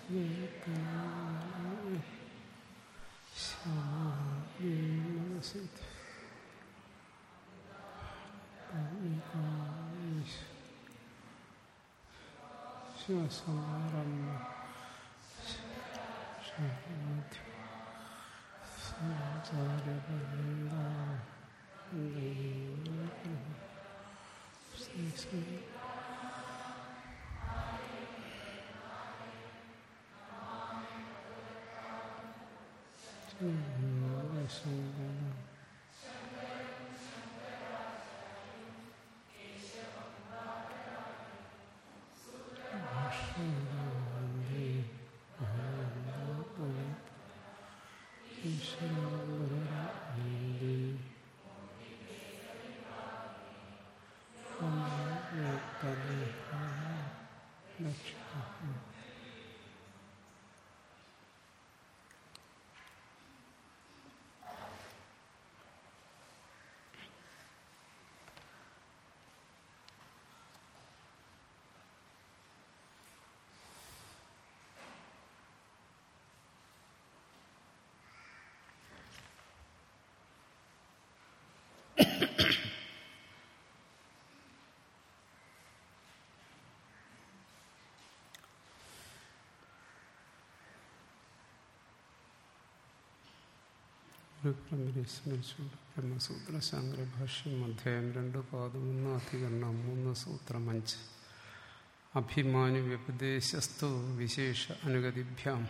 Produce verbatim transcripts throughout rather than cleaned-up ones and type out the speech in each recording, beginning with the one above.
സ്മരിച്ചുകൊണ്ട് ബ്രഹ്മസൂത്ര ശാങ്കരഭാഷ്യം അധ്യായം രണ്ട് പാദം ഒന്ന് അധികരണം മൂന്ന് സൂത്രം അഞ്ച് അഭിമാനി വ്യപദേശസ്തു വിശേഷ അനുഗതിഭ്യാം.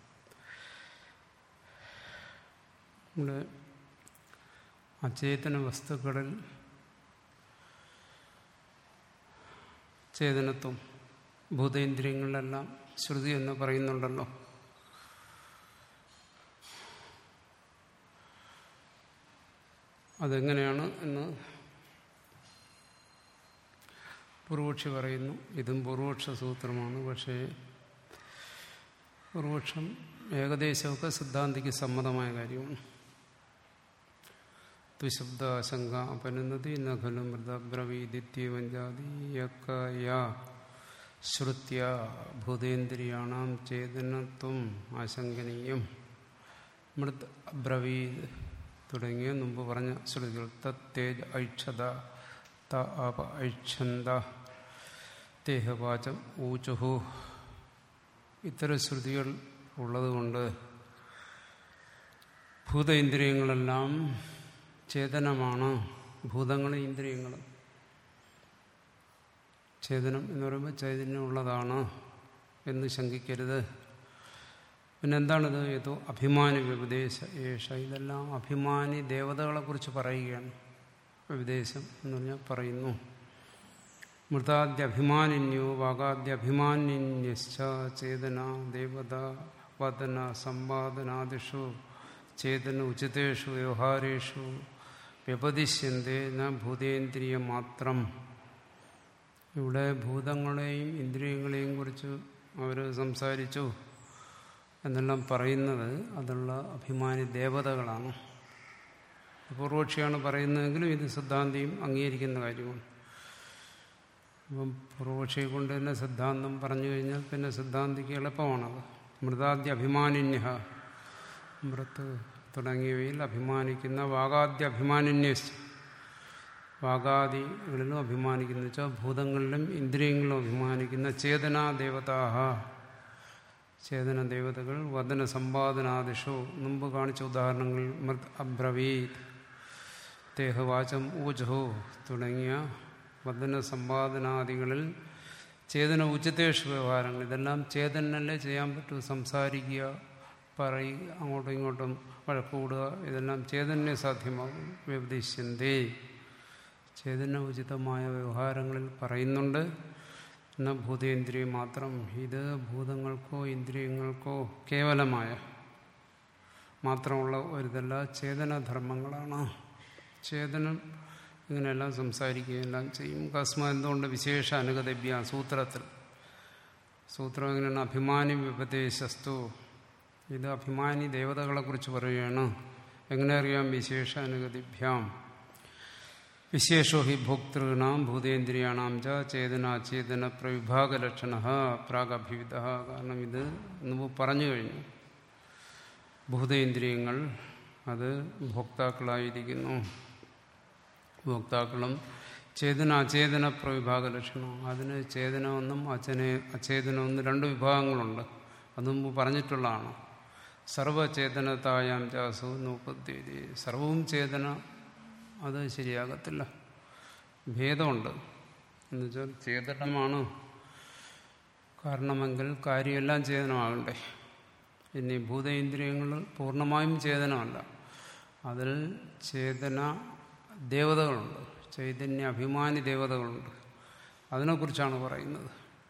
നമ്മുടെ അചേതന വസ്തുക്കളിൽ ചേതനത്വം ഭൂതേന്ദ്രിയങ്ങളിലെല്ലാം ശ്രുതി എന്ന് പറയുന്നുണ്ടല്ലോ. അതെങ്ങനെയാണ് എന്ന് പൂർവക്ഷി പറയുന്നു. ഇതും പൂർവക്ഷ സൂത്രമാണ്. പക്ഷേ പൂർവക്ഷം ഏകദേശമൊക്കെ സിദ്ധാന്തിക്ക് സമ്മതമായ കാര്യമാണ്. ത്വശബ്ദ ആശങ്ക അപനുന്നതി നഖലു മൃതബ്രവീദിത്യവഞ്ചാതീയക്കയ ശ്രുത്യ ഭൂതേന്ദ്രിയാണാം ചേതനത്വം ആശങ്കനീയം മൃത് അബ്രവീദ് തുടങ്ങിയ മുമ്പ് പറഞ്ഞ ശ്രുതികൾ തേജ് ഐക്ഷത ത അപ ഐക്ഷന്ത ദേഹവാചം ഊചുഹു ഇത്തരം ശ്രുതികൾ ഉള്ളതുകൊണ്ട് ഭൂതേന്ദ്രിയങ്ങളെല്ലാം ചേതനമാണ്. ഭൂതങ്ങളും ഇന്ദ്രിയങ്ങളും ചേതനം എന്ന് പറയുമ്പോൾ ചൈതന്യമുള്ളതാണ് എന്ന് ശങ്കിക്കരുത്. പിന്നെന്താണിത്? ഏതോ അഭിമാനി വ്യപദേശ ഏഷ. ഇതെല്ലാം അഭിമാനി ദേവതകളെക്കുറിച്ച് പറയുകയാണ്. വ്യപദേശം എന്ന് പറഞ്ഞാൽ പറയുന്നു. മൃതാദ്യഭിമാനിന്യോ വാഗാദ്യഭിമാനിന്യശ്ച ചേതന ദേവത വദന സംവാദനാദിഷു ചേതന ഉചിതേഷു വ്യവഹാരേഷു വ്യപദിശ്യന്തേ ന ഭൂതേന്ദ്രിയ മാത്രം. ഇവിടെ ഭൂതങ്ങളെയും ഇന്ദ്രിയങ്ങളെയും കുറിച്ച് അവർ സംസാരിച്ചു എന്നെല്ലാം പറയുന്നത് അതുള്ള അഭിമാനി ദേവതകളാണ്. പൂർവക്ഷിയാണ് പറയുന്നതെങ്കിലും ഇത് സിദ്ധാന്തിയും അംഗീകരിക്കുന്ന കാര്യമാണ്. അപ്പം പൂർവക്ഷിയെ കൊണ്ട് തന്നെ സിദ്ധാന്തം പറഞ്ഞു കഴിഞ്ഞാൽ പിന്നെ സിദ്ധാന്തിക്ക് എളുപ്പമാണത്. മൃതാദ്യ അഭിമാനിന്യ മൃത്ത് തുടങ്ങിയവയിൽ അഭിമാനിക്കുന്ന വാഗാദ്യ അഭിമാനിന്യ വാഗാദികളിലും അഭിമാനിക്കുന്ന വെച്ചാൽ ഭൂതങ്ങളിലും ഇന്ദ്രിയങ്ങളിലും അഭിമാനിക്കുന്ന ചേതനാ ദേവതാഹ ചേതന ദേവതകൾ വദന സമ്പാദനാദിഷു മുമ്പ് കാണിച്ച ഉദാഹരണങ്ങൾ മൃത് അബ്രവീത് ദേഹവാചം ഊജഹു തുടങ്ങിയ വദന സമ്പാദനാദികളിൽ ചേതന ഉചിതേഷു വ്യവഹാരങ്ങൾ ഇതെല്ലാം ചേതനല്ലേ ചെയ്യാൻ പറ്റൂ. സംസാരിക്കുക, പറയുക, അങ്ങോട്ടും ഇങ്ങോട്ടും വഴക്കൂടുക, ഇതെല്ലാം ചേതനെ സാധ്യമാകും. വ്യപദിശ്യന്തേ ചേതന ഉചിതമായ വ്യവഹാരങ്ങളിൽ പറയുന്നുണ്ട്. എന്ന ഭൂതേന്ദ്രിയം മാത്രം. ഇത് ഭൂതങ്ങൾക്കോ ഇന്ദ്രിയങ്ങൾക്കോ കേവലമായ മാത്രമുള്ള ഒരിതല്ല, ചേതനധർമ്മങ്ങളാണ്. ചേതനം ഇങ്ങനെയെല്ലാം സംസാരിക്കുകയെല്ലാം ചെയ്യും. കസ്മ എന്തുകൊണ്ട് വിശേഷ അനുഗതഭ്യ സൂത്രത്തിൽ സൂത്രം എങ്ങനെയാണ്? അഭിമാനി വ്യപദേശസ്തു. ഇത് അഭിമാനി ദേവതകളെക്കുറിച്ച് പറയുകയാണ്. എങ്ങനെ അറിയാം? വിശേഷ അനുഗതിഭ്യാം. വിശേഷോ ഹി ഭോക്തൃണാം ഭൂതേന്ദ്രിയാണാം ച ചേതനാചേതന പ്രവിഭാഗലക്ഷണ പ്രാഗഭിവിധ. കാരണം ഇത് മുമ്പ് പറഞ്ഞു കഴിഞ്ഞു. ഭൂതേന്ദ്രിയങ്ങൾ അത് ഭോക്താക്കളായിരിക്കുന്നു. ഭോക്താക്കളും ചേതന അചേതന പ്രവിഭാഗലക്ഷണം. അതിന് ചേതനമെന്നും അചനെ അചേതനമെന്നും രണ്ട് വിഭാഗങ്ങളുണ്ട്. അത് മുമ്പ് പറഞ്ഞിട്ടുള്ളതാണ്. സർവചേതനതായാം ചാസു നൂപ്പത്തി. സർവവും ചേതന അത് ശരിയാകത്തില്ല. ഭേദമുണ്ട്. എന്നുവെച്ചാൽ ചേതനമാണ് കാരണമെങ്കിൽ കാര്യമെല്ലാം ചേതനമാകണ്ടേ. ഇനി ഭൂതേന്ദ്രിയങ്ങൾ പൂർണ്ണമായും ചേതനമല്ല. അതിൽ ചേതന ദേവതകളുണ്ട്, ചൈതന്യ അഭിമാനി ദേവതകളുണ്ട്. അതിനെക്കുറിച്ചാണ് പറയുന്നത്.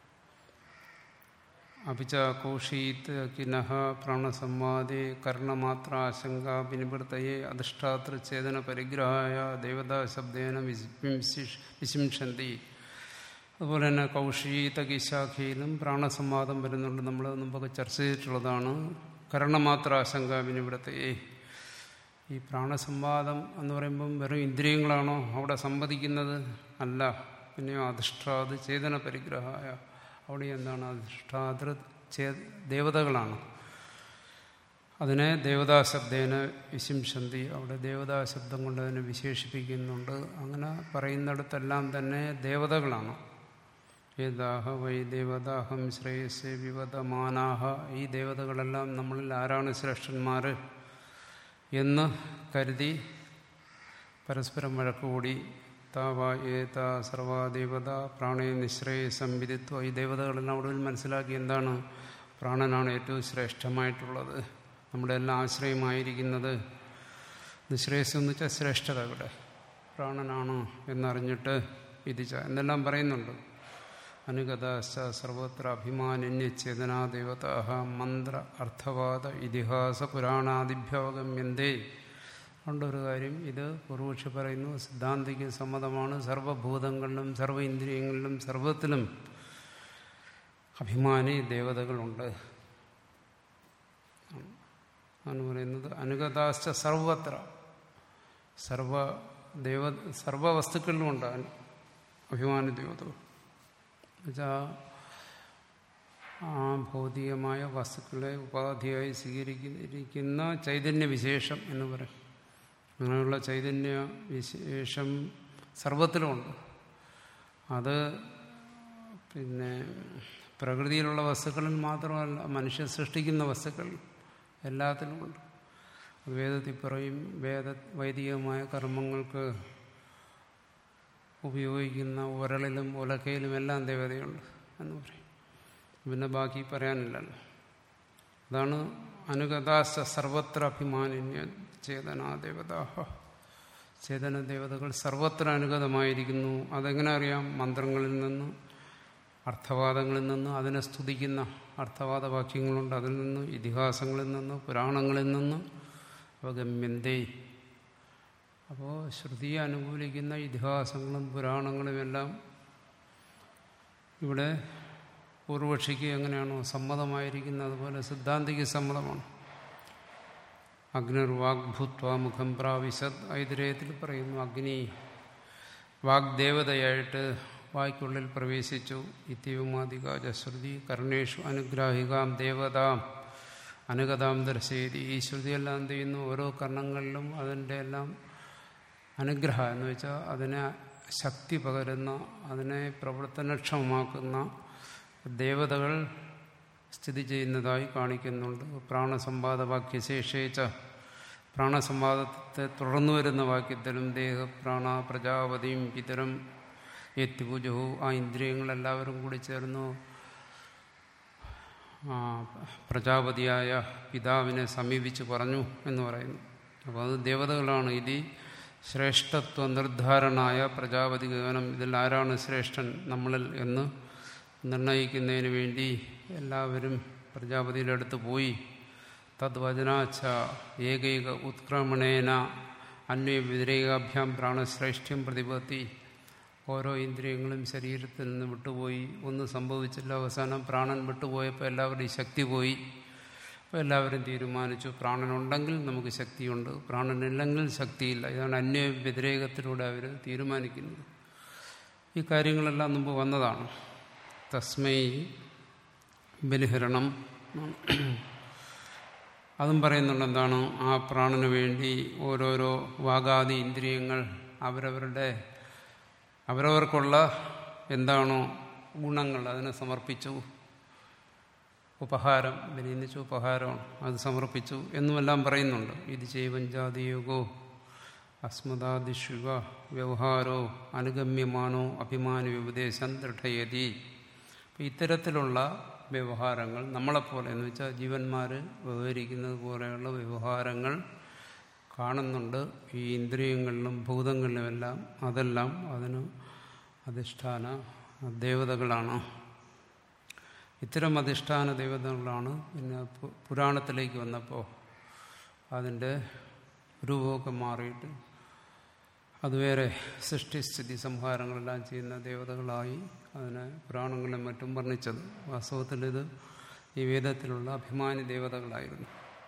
അപിച്ച കൗഷീത് കിനഹ പ്രാണസംവാദേ കർണമാത്രാശങ്ക വിനിവൃത്തയെ അധിഷ്ഠാതൃ ചേതന പരിഗ്രഹായ ദേവതാശബ്ദേന വിശിംഷന്തി. അതുപോലെ തന്നെ കൗഷീതകിശാഖയിലും പ്രാണസംവാദം വരുന്നുണ്ട്. നമ്മൾ മുമ്പൊക്കെ ചർച്ച ചെയ്തിട്ടുള്ളതാണ്. കർണമാത്രാശങ്ക വിനിവൃത്തയെ. ഈ പ്രാണസംവാദം എന്ന് പറയുമ്പം വെറും ഇന്ദ്രിയങ്ങളാണോ അവിടെ സംവദിക്കുന്നത്? അല്ല. പിന്നെയോ അധിഷ്ഠാത് ചേതന പരിഗ്രഹായ. അവിടെ എന്താണ്? അധിഷ്ഠാതൃ ചേ ദേവതകളാണ്. അതിനെ ദേവതാശബ്ദേന വിശിംഷന്തി. അവിടെ ദേവതാശബ്ദം കൊണ്ട് അതിനെ വിശേഷിപ്പിക്കുന്നുണ്ട്. അങ്ങനെ പറയുന്നിടത്തെല്ലാം തന്നെ ദേവതകളാണ്. ഏതാഹ വൈ ദേവതാഹം ശ്രേയസ് വിവദമാനാഹ. ഈ ദേവതകളെല്ലാം നമ്മളിൽ ആരാണ് ശ്രേഷ്ഠന്മാർ എന്ന് കരുതി പരസ്പരം വഴക്കുകൂടി താവ ഏത സർവാദേവത പ്രാണേ നിശ്രേയ സംവിധിത്വ. ഈ ദേവതകളെല്ലാം ഒടുവിൽ മനസ്സിലാക്കി എന്താണ്? പ്രാണനാണ് ഏറ്റവും ശ്രേഷ്ഠമായിട്ടുള്ളത്, നമ്മുടെ എല്ലാം ആശ്രയമായിരിക്കുന്നത്. നിശ്രേയസ് എന്ന് വെച്ചാൽ ശ്രേഷ്ഠത. ഇവിടെ പ്രാണനാണ് എന്നറിഞ്ഞിട്ട് വിധിച്ച എന്നെല്ലാം പറയുന്നുണ്ട്. അനുഗതാശ്ച സർവത്ര അഭിമാനന്യചേതനാ ദേവതാഹ മന്ത്ര അർത്ഥവാദ ഇതിഹാസ പുരാണാദിഭ്യവഗമ്യന്തേ. കൊണ്ടൊരു കാര്യം, ഇത് പൂർവക്ഷി പറയുന്നു, സിദ്ധാന്തിക്ക് സമ്മതമാണ്. സർവഭൂതങ്ങളിലും സർവ ഇന്ദ്രിയങ്ങളിലും സർവത്തിലും അഭിമാനി ദേവതകളുണ്ട് ആണ് പറയുന്നത്. അനുഗതാശ്ച സർവത്ര, സർവ ദേവ സർവ വസ്തുക്കളിലുമുണ്ട് അഭിമാനി ദേവതകൾ. എന്നുവെച്ചാൽ ആ ഭൗതികമായ വസ്തുക്കളെ ഉപാധിയായി സ്വീകരിക്കുന്ന ചൈതന്യ വിശേഷം എന്ന് പറയും. അങ്ങനെയുള്ള ചൈതന്യ വിശേഷം സർവത്തിലുമുണ്ട്. അത് പിന്നെ പ്രകൃതിയിലുള്ള വസ്തുക്കളിൽ മാത്രമല്ല, മനുഷ്യൻ സൃഷ്ടിക്കുന്ന വസ്തുക്കൾ എല്ലാത്തിലുമുണ്ട്. വേദത്തിൽ പറയും, വേദ വൈദികമായ കർമ്മങ്ങൾക്ക് ഉപയോഗിക്കുന്ന ഉരളിലും ഉലക്കയിലും എല്ലാം ദേവതയുണ്ട് എന്ന് പറയും. പിന്നെ ബാക്കി പറയാനില്ലല്ലോ. അതാണ് അനുഗതാശ്ച സർവത്ര അഭിമാനിന്യ ചേതനാ ദേവതാഹ. ചേതന ദേവതകൾ സർവത്ര അനുഗതമായിരിക്കുന്നു. അതെങ്ങനെ അറിയാം? മന്ത്രങ്ങളിൽ നിന്ന്, അർത്ഥവാദങ്ങളിൽ നിന്ന്, അതിനെ സ്തുതിക്കുന്ന അർത്ഥവാദ വാക്യങ്ങളുണ്ട്, അതിൽ നിന്ന്, ഇതിഹാസങ്ങളിൽ നിന്ന്, പുരാണങ്ങളിൽ നിന്ന് അവഗമ്യന്തേ. അപ്പോൾ ശ്രുതിയെ അനുകൂലിക്കുന്ന ഇതിഹാസങ്ങളും പുരാണങ്ങളും എല്ലാം ഇവിടെ പൂർവക്ഷിക്ക് എങ്ങനെയാണോ സമ്മതമായിരിക്കുന്നത്, അതുപോലെ സിദ്ധാന്തിക്ക് സമ്മതമാണ്. അഗ്നിർവാഗ്ഭൂത്വ മുഖം പ്രാവിശത്. ഐതിരേയത്തിൽ പറയുന്നു, അഗ്നി വാഗ്ദേവതയായിട്ട് വായ്ക്കുള്ളിൽ പ്രവേശിച്ചു. ഇത്യവുമാധികാജ ശ്രുതി കർണേഷു അനുഗ്രാഹികാം ദേവതാം അനുഗതാം ദർശയതി. ഈ ശ്രുതിയെല്ലാം എന്ത് ചെയ്യുന്നു? ഓരോ കർണങ്ങളിലും അതിൻ്റെ എല്ലാം അനുഗ്രഹ എന്ന് വെച്ചാൽ അതിനെ ശക്തി പകരുന്ന, അതിനെ പ്രവർത്തനക്ഷമമാക്കുന്ന ദേവതകൾ സ്ഥിതി ചെയ്യുന്നതായി കാണിക്കുന്നുണ്ട്. പ്രാണസംവാദ വാക്യശേഷേച്ച, പ്രാണസംവാദത്തെ തുടർന്നു വരുന്ന വാക്യത്തിലും ദേഹ പ്രാണ പ്രജാപതിയും പിതരം ഏത്യപൂജവും, ആ ഇന്ദ്രിയങ്ങളെല്ലാവരും കൂടി ചേർന്നു പ്രജാപതിയായ പിതാവിനെ സമീപിച്ച് പറഞ്ഞു എന്ന് പറയുന്നു. അപ്പോൾ അത് ദേവതകളാണ്. ഇത് ശ്രേഷ്ഠത്വ നിർദ്ധാരണായ പ്രജാപതി ഗമനം. ഇതിൽ ആരാണ് ശ്രേഷ്ഠൻ നമ്മളിൽ എന്ന് നിർണയിക്കുന്നതിന് വേണ്ടി എല്ലാവരും പ്രജാപതിയുടെ അടുത്ത് പോയി. തദ്വചനാച്ച ഏകൈക ഉത്ക്രമണേന അന്വയ വ്യതിരേകാഭ്യാം പ്രാണശ്രേഷ്ഠ്യം പ്രതിപത്തി. ഓരോ ഇന്ദ്രിയങ്ങളും ശരീരത്തിൽ നിന്ന് വിട്ടുപോയി. ഒന്നും സംഭവിച്ചില്ല. അവസാനം പ്രാണൻ വിട്ടുപോയപ്പോൾ എല്ലാവരുടെയും ശക്തി പോയി. അപ്പോൾ എല്ലാവരും തീരുമാനിച്ചു പ്രാണനുണ്ടെങ്കിൽ നമുക്ക് ശക്തിയുണ്ട്, പ്രാണനില്ലെങ്കിൽ ശക്തിയില്ല. ഇതാണ് അന്യ വ്യതിരേകത്തിലൂടെ അവർ തീരുമാനിക്കുന്നത്. ഈ കാര്യങ്ങളെല്ലാം മുമ്പ് വന്നതാണ്. തസ്മൈ ബലിഹരണം അതും പറയുന്നുണ്ട്. എന്താണ്? ആ പ്രാണന് വേണ്ടി ഓരോരോ വാഗാദി ഇന്ദ്രിയങ്ങൾ അവരവരുടെ അവരവർക്കുള്ള എന്താണോ ഗുണങ്ങൾ അതിനെ സമർപ്പിച്ചു. ഉപഹാരം, ബലിന്നിച്ച ഉപഹാരമാണ്, അത് സമർപ്പിച്ചു എന്നുമെല്ലാം പറയുന്നുണ്ട്. ഇത് ചൈവഞ്ചാതിയോഗോ അസ്മദാദിശുവ വ്യവഹാരോ അനുഗമ്യമാനോ അഭിമാന ഉപദേശം ദൃഢയതി. അപ്പം ഇത്തരത്തിലുള്ള വ്യവഹാരങ്ങൾ നമ്മളെപ്പോലെ എന്ന് വെച്ചാൽ ജീവന്മാർ വ്യവഹരിക്കുന്നത് പോലെയുള്ള വ്യവഹാരങ്ങൾ കാണുന്നുണ്ട് ഈ ഇന്ദ്രിയങ്ങളിലും ഭൂതങ്ങളിലുമെല്ലാം. അതെല്ലാം അതിന് അധിഷ്ഠാന ദേവതകളാണ്. ഇത്തരം അധിഷ്ഠാന ദേവതകളാണ്. പിന്നെ പുരാണത്തിലേക്ക് വന്നപ്പോൾ അതിൻ്റെ രൂപമൊക്കെ മാറിയിട്ട് അതുവേറെ സൃഷ്ടിസ്ഥിതി സംഹാരങ്ങളെല്ലാം ചെയ്യുന്ന ദേവതകളായി അതിനെ പുരാണങ്ങളിലും മറ്റും വർണ്ണിച്ചത്. വാസ്തവത്തിൽ ഇത് ഈ വേദത്തിലുള്ള അഭിമാനി ദേവതകളായിരുന്നു.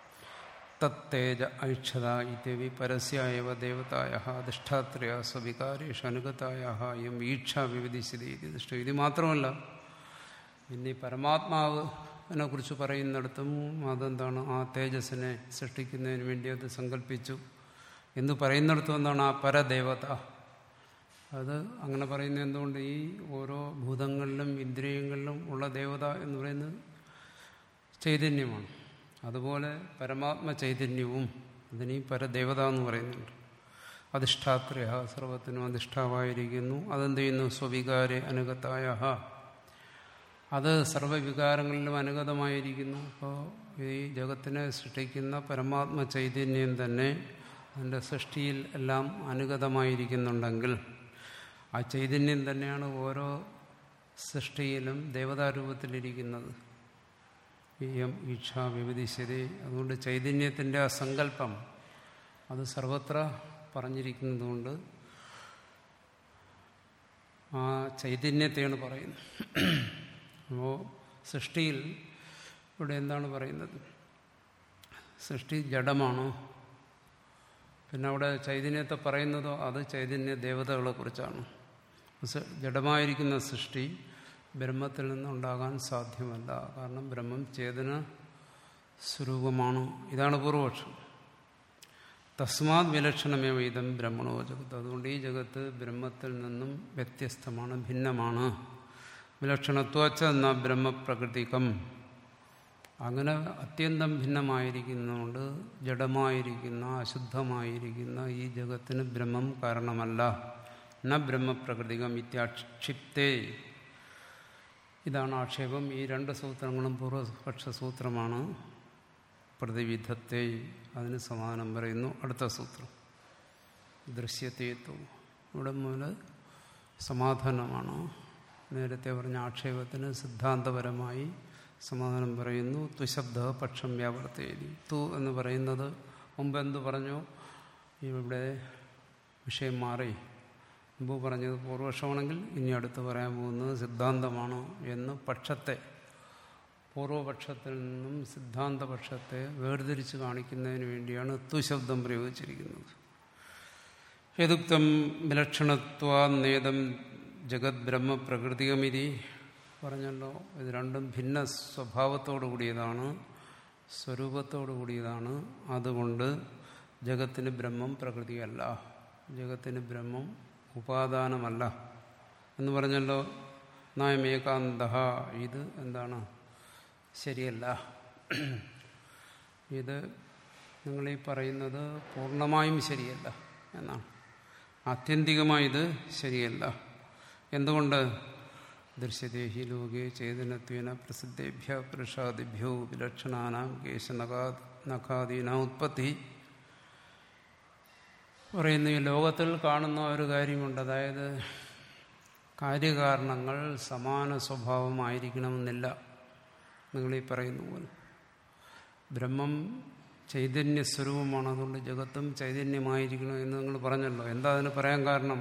തത്തേജ ഐക്ഷത ഇത്യവി പരസ്യായവ ദേവതായ അധിഷ്ഠാത്രയ സ്വവികാരേഷ അനുഗതായ എം ഈക്ഷ വിവിധിസ്ഥിതി ദൃഷ്ട. ഇത് മാത്രമല്ല, ഇനി പരമാത്മാവിനെ കുറിച്ച് പറയുന്നിടത്തും അതെന്താണ്? ആ തേജസ്സിനെ സൃഷ്ടിക്കുന്നതിന് വേണ്ടി അത് സങ്കല്പിച്ചു എന്ന് പറയുന്നിടത്തും എന്താണ്? ആ പരദേവത. അത് അങ്ങനെ പറയുന്നത് എന്തുകൊണ്ട്? ഈ ഓരോ ഭൂതങ്ങളിലും ഇന്ദ്രിയങ്ങളിലും ഉള്ള ദേവത എന്ന് പറയുന്നത് ചൈതന്യമാണ്. അതുപോലെ പരമാത്മ ചൈതന്യവും അതിന് ഈ പരദേവത എന്ന് പറയുന്നുണ്ട്. അധിഷ്ഠാത്രയ സർവത്തിനും അധിഷ്ഠാവായിരിക്കുന്നു. അതെന്ത് ചെയ്യുന്നു? സ്വവികാരെ അനുഗതായ, അത് സർവവികാരങ്ങളിലും അനുഗതമായിരിക്കുന്നു. അപ്പോൾ ഈ ജഗത്തിനെ സൃഷ്ടിക്കുന്ന പരമാത്മ ചൈതന്യം തന്നെ അതിൻ്റെ സൃഷ്ടിയിൽ എല്ലാം അനുഗതമായിരിക്കുന്നുണ്ടെങ്കിൽ ആ ചൈതന്യം തന്നെയാണ് ഓരോ സൃഷ്ടിയിലും ദേവതാരൂപത്തിലിരിക്കുന്നത്. യം ഈക്ഷ വിവിധിശതി. അതുകൊണ്ട് ചൈതന്യത്തിൻ്റെ ആ സങ്കല്പം അത് സർവത്ര പറഞ്ഞിരിക്കുന്നതുകൊണ്ട് ആ ചൈതന്യത്തെയാണ് പറയുന്നത്. അപ്പോൾ സൃഷ്ടിയിൽ ഇവിടെ എന്താണ് പറയുന്നത്? സൃഷ്ടി ജഡമാണോ? പിന്നെ അവിടെ ചൈതന്യത്തെ പറയുന്നതോ അത് ചൈതന്യ ദേവതകളെ കുറിച്ചാണ്. ജഡമായിരിക്കുന്ന സൃഷ്ടി ബ്രഹ്മത്തിൽ നിന്നുണ്ടാകാൻ സാധ്യമല്ല. കാരണം ബ്രഹ്മം ചേതന സ്വരൂപമാണ്. ഇതാണ് പൂർവപക്ഷം. തസ്മാത് വിലക്ഷണമേവ ഇതം ബ്രഹ്മണോ ജഗത്ത്. അതുകൊണ്ട് ഈ ജഗത്ത് ബ്രഹ്മത്തിൽ നിന്നും വ്യത്യസ്തമാണ്, ഭിന്നമാണ്. വിലക്ഷണത്വച്ച എന്ന ബ്രഹ്മപ്രകൃതികം. അങ്ങനെ അത്യന്തം ഭിന്നമായിരിക്കുന്നതുകൊണ്ട് ജഡമായിരിക്കുന്ന അശുദ്ധമായിരിക്കുന്ന ഈ ജഗത്തിന് ബ്രഹ്മം കാരണമല്ല. ന ബ്രഹ്മപ്രകൃതികം ഇത്യാക്ഷിപ്തേ. ഇതാണ് ആക്ഷേപം. ഈ രണ്ട് സൂത്രങ്ങളും പൂർവപക്ഷ സൂത്രമാണ്. പ്രതിവിധത്തെ അതിന് സമാനം പറയുന്നു അടുത്ത സൂത്രം. ദൃശ്യത്തേത്വം ഇവിടെ മുതൽ സമാധാനമാണ്. നേരത്തെ പറഞ്ഞ ആക്ഷേപത്തിന് സിദ്ധാന്തപരമായി സമാധാനം പറയുന്നു. തുശബ്ദ പക്ഷം വ്യാവർത്തേരി. തു എന്ന് പറയുന്നത് മുമ്പ് എന്തു പറഞ്ഞു? ഇവിടെ വിഷയം മാറി. മുമ്പ് പറഞ്ഞത് പൂർവപക്ഷമാണെങ്കിൽ ഇനി അടുത്ത് പറയാൻ പോകുന്നത് സിദ്ധാന്തമാണ് എന്ന് പക്ഷത്തെ, പൂർവപക്ഷത്തിൽ നിന്നും സിദ്ധാന്തപക്ഷത്തെ വേർതിരിച്ച് കാണിക്കുന്നതിന് വേണ്ടിയാണ് തുശബ്ദം പ്രയോഗിച്ചിരിക്കുന്നത്. യദുക്തം വിലക്ഷണത്വാന്നേതം ജഗത് ബ്രഹ്മ പ്രകൃതികമിതി പറഞ്ഞല്ലോ. ഇത് രണ്ടും ഭിന്ന സ്വഭാവത്തോടു കൂടിയതാണ്, സ്വരൂപത്തോടു കൂടിയതാണ്. അതുകൊണ്ട് ജഗത്തിന് ബ്രഹ്മം പ്രകൃതിയല്ല, ജഗത്തിന് ബ്രഹ്മം ഉപാദാനമല്ല എന്ന് പറഞ്ഞല്ലോ. നായമേകാന്ത. ഇത് എന്താണ്? ശരിയല്ല. ഇത് നിങ്ങളീ പറയുന്നത് പൂർണ്ണമായും ശരിയല്ല എന്നാണ്. ആത്യന്തികമായി ഇത് ശരിയല്ല. എന്തുകൊണ്ട്? ദൃശ്യദേഹി ലോകേ ചേതനത്വേന പ്രസിദ്ധേഭ്യ പുരുഷാദിഭ്യോ വിലക്ഷണാനാം കേശനകാ നഖാദീന ഉത്പത്തി പറയുന്നു. ഈ ലോകത്തിൽ കാണുന്ന ഒരു കാര്യമുണ്ട്. അതായത് കാര്യകാരണങ്ങൾ സമാന സ്വഭാവമായിരിക്കണമെന്നില്ല. നിങ്ങളീ പറയുന്ന പോലെ ബ്രഹ്മം ചൈതന്യ സ്വരൂപമാണ്, അതുകൊണ്ട് ജഗത്തും ചൈതന്യമായിരിക്കണം എന്ന് നിങ്ങൾ പറഞ്ഞല്ലോ. എന്താ അതിന് പറയാൻ കാരണം?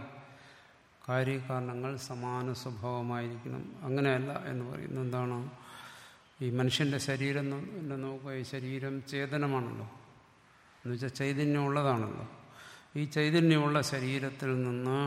കാര്യകാരണങ്ങൾ സമാന സ്വഭാവമായിരിക്കണം. അങ്ങനെയല്ല എന്ന് പറയുന്നു. എന്താണ്? ഈ മനുഷ്യൻ്റെ ശരീരം എന്നെ നോക്കുക, ഈ ശരീരം ചേതനമാണല്ലോ, എന്നുവെച്ചാൽ ചൈതന്യമുള്ളതാണല്ലോ. ഈ ചൈതന്യമുള്ള ശരീരത്തിൽ നിന്ന്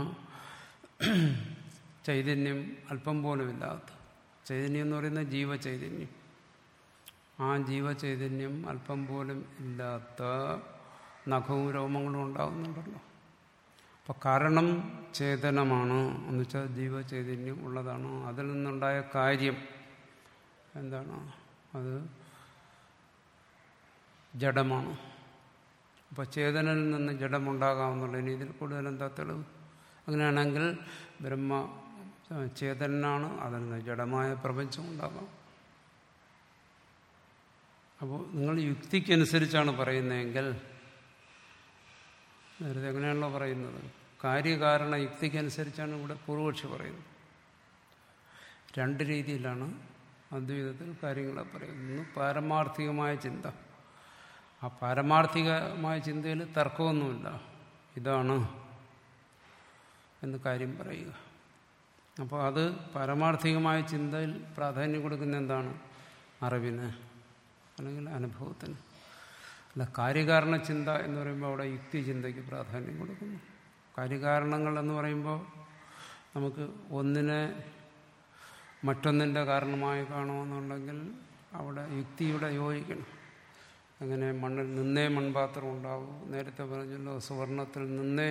ചൈതന്യം അല്പം പോലും ഇല്ലാത്ത ചൈതന്യം എന്ന് പറയുന്നത് ജീവചൈതന്യം, ആ ജീവചൈതന്യം അല്പം പോലും ഇല്ലാത്ത നഖവും രോമങ്ങളും ഉണ്ടാകുന്നുണ്ടല്ലോ. അപ്പം കാരണം ചേതനമാണ്, എന്ന് വെച്ചാൽ ജീവചൈതന്യം ഉള്ളതാണ്. അതിൽ നിന്നുണ്ടായ കാര്യം എന്താണ്? അത് ജഡമാണ്. അപ്പോൾ ചേതനയിൽ നിന്ന് ജഡമുണ്ടാകാമെന്നുള്ളതിന് ഇതിൽ കൂടുതൽ എന്താ തെളിവ്? അങ്ങനെയാണെങ്കിൽ ബ്രഹ്മ ചേതനാണ്, അതിൽ നിന്ന് ജഡമായ പ്രപഞ്ചം ഉണ്ടാകാം. അപ്പോൾ നിങ്ങൾ യുക്തിക്കനുസരിച്ചാണ് പറയുന്നതെങ്കിൽ, നേരത്തെ എങ്ങനെയാണല്ലോ പറയുന്നത്, കാര്യകാരണ യുക്തിക്കനുസരിച്ചാണ് ഇവിടെ പൂർവക്ഷി പറയുന്നത്. രണ്ട് രീതിയിലാണ് അദ്വൈതത്തിൽ കാര്യങ്ങളെ പറയുന്നത്. പാരമാർത്ഥികമായ ചിന്ത, ആ പാരമാർത്ഥികമായ ചിന്തയിൽ തർക്കമൊന്നുമില്ല, ഇതാണ് എന്ന് കാര്യം പറയുക. അപ്പോൾ അത് പാരമാർത്ഥികമായ ചിന്തയിൽ പ്രാധാന്യം കൊടുക്കുന്ന എന്താണ്? അറിവിന് അല്ലെങ്കിൽ അനുഭവത്തിന്. അല്ല, കാര്യകാരണ ചിന്ത എന്ന് പറയുമ്പോൾ അവിടെ യുക്തി ചിന്തയ്ക്ക് പ്രാധാന്യം കൊടുക്കുന്നു. കാര്യകാരണങ്ങൾ എന്ന് പറയുമ്പോൾ നമുക്ക് ഒന്നിനെ മറ്റൊന്നിൻ്റെ കാരണമായി കാണുമെന്നുണ്ടെങ്കിൽ അവിടെ യുക്തിയുടെ യോജിക്കണം. അങ്ങനെ മണ്ണിൽ നിന്നേ മൺപാത്രം ഉണ്ടാകും, നേരത്തെ പറഞ്ഞല്ലോ സുവർണത്തിൽ നിന്നേ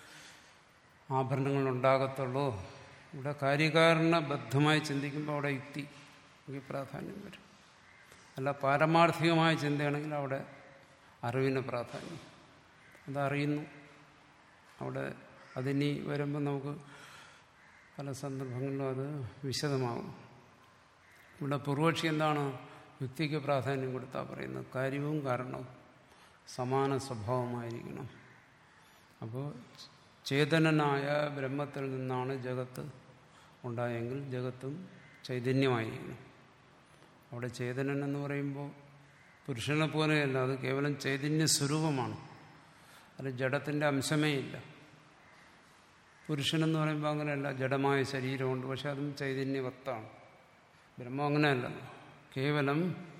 ആഭരണങ്ങൾ ഉണ്ടാകത്തുള്ളൂ. ഇവിടെ കാര്യകാരണബദ്ധമായി ചിന്തിക്കുമ്പോൾ അവിടെ യുക്തി പ്രാധാന്യം വരും. അല്ല, പാരമാർത്ഥികമായ ചിന്തയാണെങ്കിൽ അവിടെ അറിവിന് പ്രാധാന്യം. അതറിയുന്നു. അവിടെ അതിനി വരുമ്പോൾ നമുക്ക് പല സന്ദർഭങ്ങളിലും അത് വിശദമാകും. ഇവിടെ പൂർവക്ഷി എന്താണ്? യുക്തിക്ക് പ്രാധാന്യം കൊടുത്താൽ പറയുന്നത് കാര്യവും കാരണവും സമാന സ്വഭാവമായിരിക്കണം. അപ്പോൾ ചേതനനായ ബ്രഹ്മത്തിൽ നിന്നാണ് ജഗത്ത് ഉണ്ടായെങ്കിൽ ജഗത്തും ചൈതന്യമായിരിക്കണം. അവിടെ ചേതനൻ എന്ന് പറയുമ്പോൾ പുരുഷനെ പോലെയല്ല, അത് കേവലം ചൈതന്യ സ്വരൂപമാണ്, അത് ജഡത്തിൻ്റെ അംശമേ ഇല്ല. പുരുഷനെന്ന് പറയുമ്പോൾ അങ്ങനെയല്ല, ജഡമായ ശരീരമുണ്ട്, പക്ഷെ അതും ചൈതന്യവത്താണ്. ബ്രഹ്മം അങ്ങനെയല്ലല്ലോ, കേവലം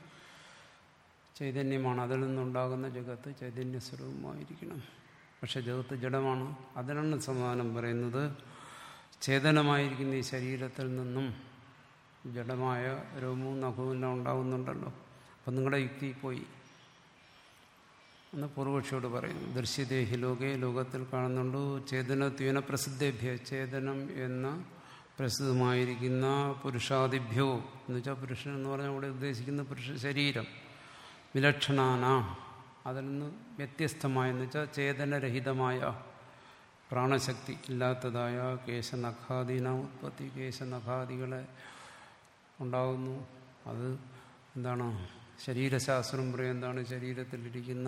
ചൈതന്യമാണ്. അതിൽ നിന്നുണ്ടാകുന്ന ജഗത്ത് ചൈതന്യ സ്വരൂപമായിരിക്കണം. പക്ഷെ ജഗത്ത് ജഡമാണ്. അതിനാണ് സമാധാനം പറയുന്നത്. ചേതനമായിരിക്കുന്ന ഈ ശരീരത്തിൽ നിന്നും ജഡമായ രോമവും നഖവും എല്ലാം ഉണ്ടാകുന്നുണ്ടല്ലോ. അപ്പം നിങ്ങളുടെ യുക്തി പോയി എന്ന് പൂർവക്ഷിയോട് പറയുന്നു. ദൃശ്യദേഹി ലോകെ, ലോകത്തിൽ കാണുന്നുണ്ട്. ചേതനത്വേന പ്രസിദ്ധേഭ്യ, ചേതനം എന്ന പ്രസിദ്ധമായിരിക്കുന്ന പുരുഷാദിഭ്യോ എന്ന് വെച്ചാൽ പുരുഷൻ എന്ന് പറഞ്ഞാൽ ഇവിടെ ഉദ്ദേശിക്കുന്ന പുരുഷ ശരീരം, വിലക്ഷണാന, അതിൽ നിന്ന് വ്യത്യസ്തമായെന്ന് വെച്ചാൽ ചേതനരഹിതമായ, പ്രാണശക്തി ഇല്ലാത്തതായ കേശനഖാദീന ഉത്പത്തി, കേശനഖാദികളെ ഉണ്ടാകുന്നു. അത് എന്താണ്? ശരീരശാസ്ത്രം പറയും എന്താണ്? ശരീരത്തിലിരിക്കുന്ന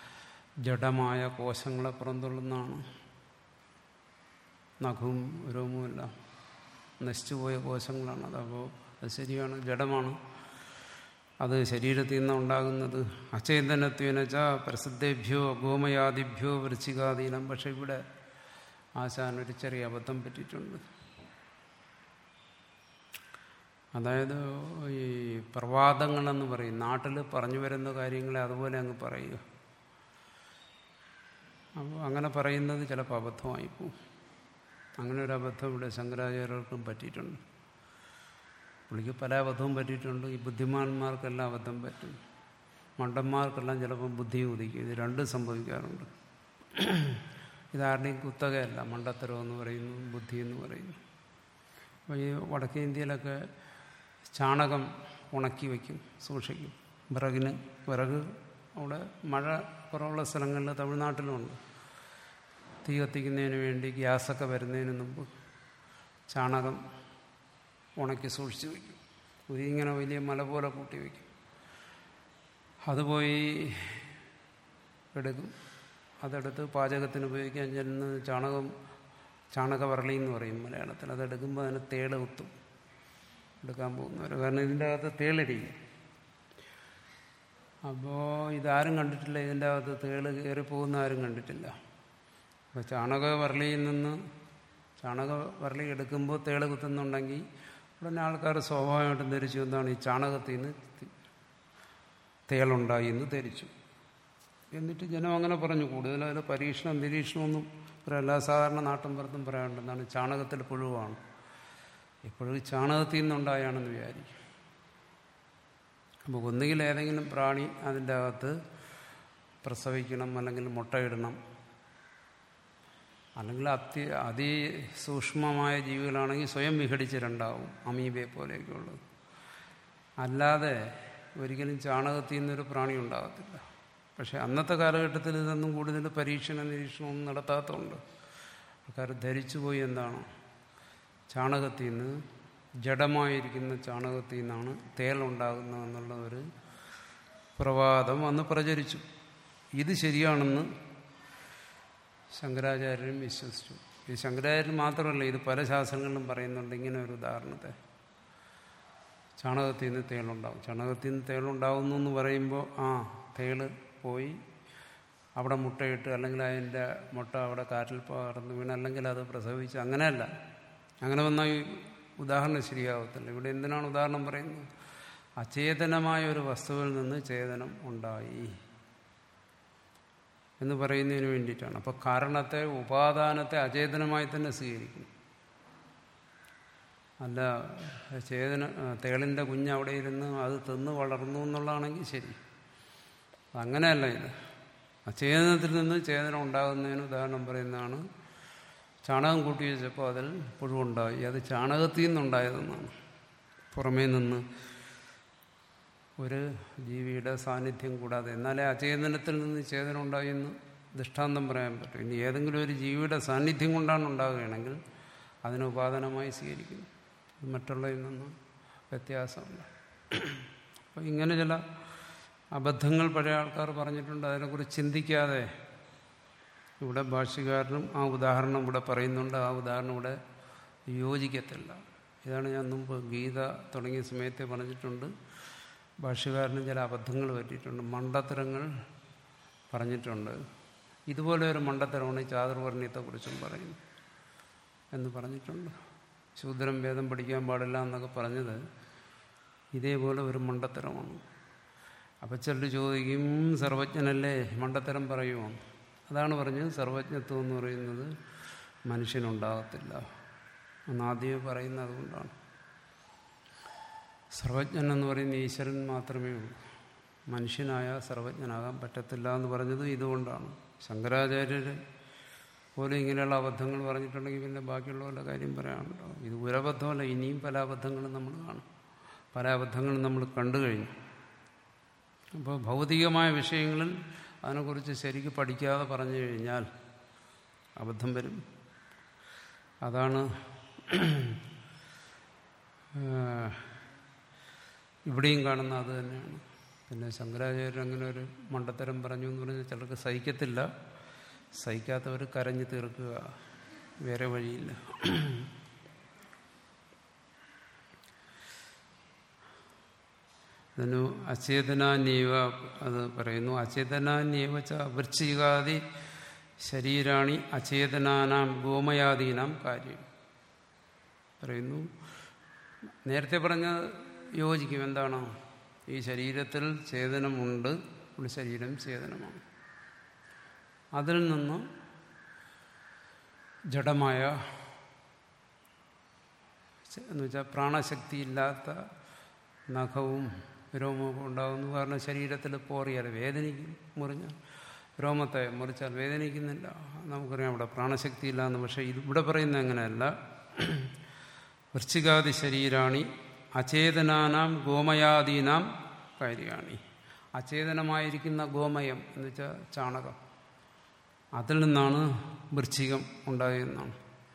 ജഡമായ കോശങ്ങളെ പുറന്തള്ളുന്നതാണ്. നഖവും രോമവുമെല്ലാം നശിച്ചുപോയ കോശങ്ങളാണ്. അതപ്പോൾ അത് ശരിയാണ്, ജഡമാണ്. അത് ശരീരത്തിൽ നിന്ന് ഉണ്ടാകുന്നത്. അചേതനത്വേനച്ച പ്രസിദ്ധേഭ്യോ ഗോമയാദിഭ്യോ വൃശ്ചികാദീനം. പക്ഷെ ഇവിടെ ആശാൻ ഒരു ചെറിയ അബദ്ധം പറ്റിയിട്ടുണ്ട്. അതായത് ഈ പ്രവാദങ്ങളെന്ന് പറയും, നാട്ടിൽ പറഞ്ഞു വരുന്ന കാര്യങ്ങളെ അതുപോലെ അങ്ങ് പറയുക. അപ്പോൾ അങ്ങനെ പറയുന്നത് ചിലപ്പോൾ അബദ്ധമായിപ്പോവും. അങ്ങനെ ഒരു അബദ്ധം ഇവിടെ ശങ്കരാചാര്യർക്കും പറ്റിയിട്ടുണ്ട്. പുള്ളിക്ക് പല അബദ്ധവും പറ്റിയിട്ടുണ്ട്. ഈ ബുദ്ധിമാന്മാർക്കെല്ലാം അബദ്ധം പറ്റും, മണ്ടന്മാർക്കെല്ലാം ചിലപ്പോൾ ബുദ്ധി ഉദിക്കും. ഇത് രണ്ടും സംഭവിക്കാറുണ്ട്. ഇതാരുടെയും കുത്തകയല്ല. മണ്ടത്തരം എന്ന് പറയുന്നു, ബുദ്ധി എന്ന് പറയുന്നു. അപ്പോൾ ഈ വടക്കേ ഇന്ത്യയിലൊക്കെ ചാണകം ഉണക്കി വയ്ക്കും, സൂക്ഷിക്കും. വിറകിന് വിറക് അവിടെ മഴ കുറവുള്ള സ്ഥലങ്ങളിൽ തമിഴ്നാട്ടിലുമുണ്ട്. തീ കത്തിക്കുന്നതിന് വേണ്ടി ഗ്യാസൊക്കെ വരുന്നതിന് മുമ്പ് ചാണകം ഉണക്കി സൂക്ഷിച്ച് വയ്ക്കും. ഇങ്ങനെ വലിയ മല പോലെ കൂട്ടി വയ്ക്കും. അതുപോയി എടുക്കും. അതെടുത്ത് പാചകത്തിന് ഉപയോഗിക്കാൻ ചെല്ലുന്ന ചാണകം, ചാണകവറളി എന്ന് പറയും മലയാളത്തിൽ. അതെടുക്കുമ്പോൾ അതിന് തേള് കുത്തും എടുക്കാൻ പോകുന്നവർ. കാരണം ഇതിൻ്റെ അകത്ത് തേളിരിക്കും. അപ്പോൾ ഇതാരും കണ്ടിട്ടില്ല, ഇതിൻ്റെ അകത്ത് തേള് കയറിപ്പോകുന്ന ആരും കണ്ടിട്ടില്ല. അപ്പോൾ ചാണകവറളിയിൽ നിന്ന് ചാണകവറളി എടുക്കുമ്പോൾ തേള് കുത്തുന്നുണ്ടെങ്കിൽ ഉടനെ ആൾക്കാർ സ്വാഭാവികമായിട്ടും ധരിച്ചു എന്താണ് ഈ ചാണകത്തിൽ നിന്ന് തേളുണ്ടായി എന്ന് ധരിച്ചു. എന്നിട്ട് ജനം അങ്ങനെ പറഞ്ഞു. കൂടുതൽ അതിൽ പരീക്ഷണം നിരീക്ഷണമൊന്നും പറയല്ല. സാധാരണ നാട്ടിൻപുറത്തും പറയാറുണ്ട് എന്താണ് ചാണകത്തിൽ പുഴുവാണ്, എപ്പോഴും ചാണകത്തിൽ നിന്നുണ്ടായാണെന്ന് വിചാരിക്കും. അപ്പോൾ ഒന്നുകിൽ ഏതെങ്കിലും പ്രാണി അതിൻ്റെ അകത്ത് പ്രസവിക്കണം, അല്ലെങ്കിൽ മുട്ടയിടണം, അല്ലെങ്കിൽ അതി അതിസൂക്ഷ്മമായ ജീവികളാണെങ്കിൽ സ്വയം വിഘടിച്ചിട്ടുണ്ടാവും, അമീബയെ പോലെയൊക്കെ ഉള്ളത്. അല്ലാതെ ഒരിക്കലും ചാണകത്തിൽ നിന്നൊരു പ്രാണി ഉണ്ടാകത്തില്ല. പക്ഷെ അന്നത്തെ കാലഘട്ടത്തിൽ ഇതൊന്നും കൂടുതൽ പരീക്ഷണ നിരീക്ഷണമൊന്നും നടത്താത്തതുകൊണ്ട് ആൾക്കാർ ധരിച്ചുപോയി എന്താണ് ചാണകത്തിൽ നിന്ന്, ജഡമായിരിക്കുന്ന ചാണകത്തിൽ നിന്നാണ് തേലുണ്ടാകുന്നതെന്നുള്ള ഒരു പ്രവാദം അന്ന് പ്രചരിച്ചു. ഇത് ശരിയാണെന്ന് ശങ്കരാചാര്യരും വിശ്വസിച്ചു. ഇത് ശങ്കരാചാര്യൻ മാത്രമല്ല, ഇത് പല ശാസ്ത്രങ്ങളിലും പറയുന്നുണ്ട് ഇങ്ങനെ ഒരു ഉദാഹരണത്തെ. ചാണകത്തിൽ നിന്ന് തേളുണ്ടാവും. ചാണകത്തിൽ നിന്ന് തേളുണ്ടാവുന്നു എന്ന് പറയുമ്പോൾ ആ തേള് പോയി അവിടെ മുട്ടയിട്ട്, അല്ലെങ്കിൽ അതിൻ്റെ മുട്ട അവിടെ കാറ്റിൽ പകർന്നു വീണ്, അല്ലെങ്കിൽ അത് പ്രസവിച്ച്, അങ്ങനെയല്ല. അങ്ങനെ വന്നാൽ ഈ ഉദാഹരണം ശരിയാവത്തില്ല. ഇവിടെ എന്തിനാണ് ഉദാഹരണം പറയുന്നത്? അചേതനമായ ഒരു വസ്തുവിൽ നിന്ന് ചേതനം ഉണ്ടായി എന്ന് പറയുന്നതിന് വേണ്ടിയിട്ടാണ്. അപ്പോൾ കാരണത്തെ, ഉപാദാനത്തെ അചേതനമായി തന്നെ സ്വീകരിക്കും. അല്ല ചേതന തേളിൻ്റെ കുഞ്ഞ് അവിടെ ഇരുന്ന് അത് തിന്ന് വളർന്നു എന്നുള്ളതാണെങ്കിൽ ശരി. അങ്ങനെയല്ല. ഇത് അചേതനത്തിൽ നിന്ന് ചേതനം ഉണ്ടാകുന്നതിന് ഉദാഹരണം പറയുന്നതാണ്. ചാണകം കൂട്ടി വെച്ചപ്പോൾ അതിൽ പുഴുവുണ്ടായി. അത് ചാണകത്തിൽ നിന്നുണ്ടായതെന്നാണ്. പുറമേ നിന്ന് ഒരു ജീവിയുടെ സാന്നിധ്യം കൂടാതെ. എന്നാലേ അചേതനത്തിൽ നിന്ന് ചേതനം ഉണ്ടായി എന്ന് ദൃഷ്ടാന്തം പറയാൻ പറ്റും. ഇനി ഏതെങ്കിലും ഒരു ജീവിയുടെ സാന്നിധ്യം കൊണ്ടാണ് ഉണ്ടാകുകയാണെങ്കിൽ അതിന് ഉപാദാനമായി സ്വീകരിക്കുന്നു. മറ്റുള്ളതിൽ നിന്ന് വ്യത്യാസമുണ്ട്. അപ്പോൾ ഇങ്ങനെ ചില അബദ്ധങ്ങൾ പഴയ ആൾക്കാർ പറഞ്ഞിട്ടുണ്ട്. അതിനെക്കുറിച്ച് ചിന്തിക്കാതെ ഇവിടെ ഭാഷ്യകാരനും ആ ഉദാഹരണം ഇവിടെ പറയുന്നുണ്ട്. ആ ഉദാഹരണം ഇവിടെ യോജിക്കത്തില്ല. ഇതാണ് ഞാൻ മുമ്പ് ഗീത തുടങ്ങിയ സമയത്ത് പറഞ്ഞിട്ടുണ്ട്. ഭാഷ്യകാരനും ചില അബദ്ധങ്ങൾ പറ്റിയിട്ടുണ്ട്, മണ്ടത്തരങ്ങൾ പറഞ്ഞിട്ടുണ്ട്. ഇതുപോലെ ഒരു മണ്ടത്തരമാണ് ചാതുർവർണ്ണയത്തെക്കുറിച്ചും പറയുന്നു എന്ന് പറഞ്ഞിട്ടുണ്ട്. ശൂദ്രം വേദം പഠിക്കാൻ പാടില്ല എന്നൊക്കെ പറഞ്ഞത് ഇതേപോലെ ഒരു മണ്ടത്തരമാണ്. അപ്പം ചിലർ ചോദിക്കും സർവജ്ഞനല്ലേ മണ്ടത്തരം പറയുമോ? അതാണ് പറഞ്ഞത്, സർവജ്ഞത്വം എന്ന് പറയുന്നത് മനുഷ്യനുണ്ടാകത്തില്ല എന്നാദ്യമേ പറയുന്നത്. അതുകൊണ്ടാണ് സർവജ്ഞൻ എന്ന് പറയുന്ന ഈശ്വരൻ മാത്രമേ ഉള്ളൂ. മനുഷ്യനായ സർവജ്ഞനാകാൻ പറ്റത്തില്ല എന്ന് പറഞ്ഞത് ഇതുകൊണ്ടാണ്. ശങ്കരാചാര്യർ പോലും ഇങ്ങനെയുള്ള അബദ്ധങ്ങൾ പറഞ്ഞിട്ടുണ്ടെങ്കിൽ പിന്നെ ബാക്കിയുള്ളവരുടെ കാര്യം പറയാനുണ്ടോ? ഇത് ഒരബദ്ധമല്ല, ഇനിയും പല അബദ്ധങ്ങളും നമ്മൾ കാണും. പല അബദ്ധങ്ങളും നമ്മൾ കണ്ടു കഴിഞ്ഞു. അപ്പോൾ ഭൗതികമായ വിഷയങ്ങളിൽ അതിനെക്കുറിച്ച് ശരിക്കും പഠിക്കാതെ പറഞ്ഞു കഴിഞ്ഞാൽ അബദ്ധം വരും. അതാണ് ഇവിടെയും കാണുന്ന അത് തന്നെയാണ്. പിന്നെ ശങ്കരാചാര്യർ അങ്ങനെ ഒരു മണ്ടത്തരം പറഞ്ഞു എന്ന് പറഞ്ഞാൽ ചിലർക്ക് സഹിക്കത്തില്ല. സഹിക്കാത്തവർ കരഞ്ഞു തീർക്കുക, വേറെ വഴിയില്ല. അതിനു അചേതനാന്യവ അത് പറയുന്നു. അചേതനാന്യവ ച വൃശ്ചികാദി ശരീരാണി അചേതനാനാം ഗോമയാദീനാം കാര്യം പറയുന്നു. നേരത്തെ പറഞ്ഞ യോജിക്കും. എന്താണ്? ഈ ശരീരത്തിൽ ചേതനമുണ്ട്, ശരീരം ചേതനമാണ്. അതിൽ നിന്ന് ജഡമായ എന്ന് വെച്ചാൽ പ്രാണശക്തിയില്ലാത്ത നഖവും രോമവും ഉണ്ടാകുന്നു. കാരണം ശരീരത്തിൽ പോറിയാൽ വേദനിക്കും. മുറിഞ്ഞാൽ രോമത്തെ മുറിച്ചാൽ വേദനിക്കുന്നില്ല. നമുക്കറിയാം അവിടെ പ്രാണശക്തിയില്ല എന്ന്. പക്ഷേ ഇവിടെ പറയുന്നത് അങ്ങനെയല്ല. വൃശ്ചികാദി ശരീരാണി അചേതനാനാം ഗോമയാദീനാം കാര്യാണി. അചേതനമായിരിക്കുന്ന ഗോമയം എന്ന് വെച്ചാൽ ചാണകം, അതിൽ നിന്നാണ് വൃശ്ചികം ഉണ്ടായതെന്നാണ്.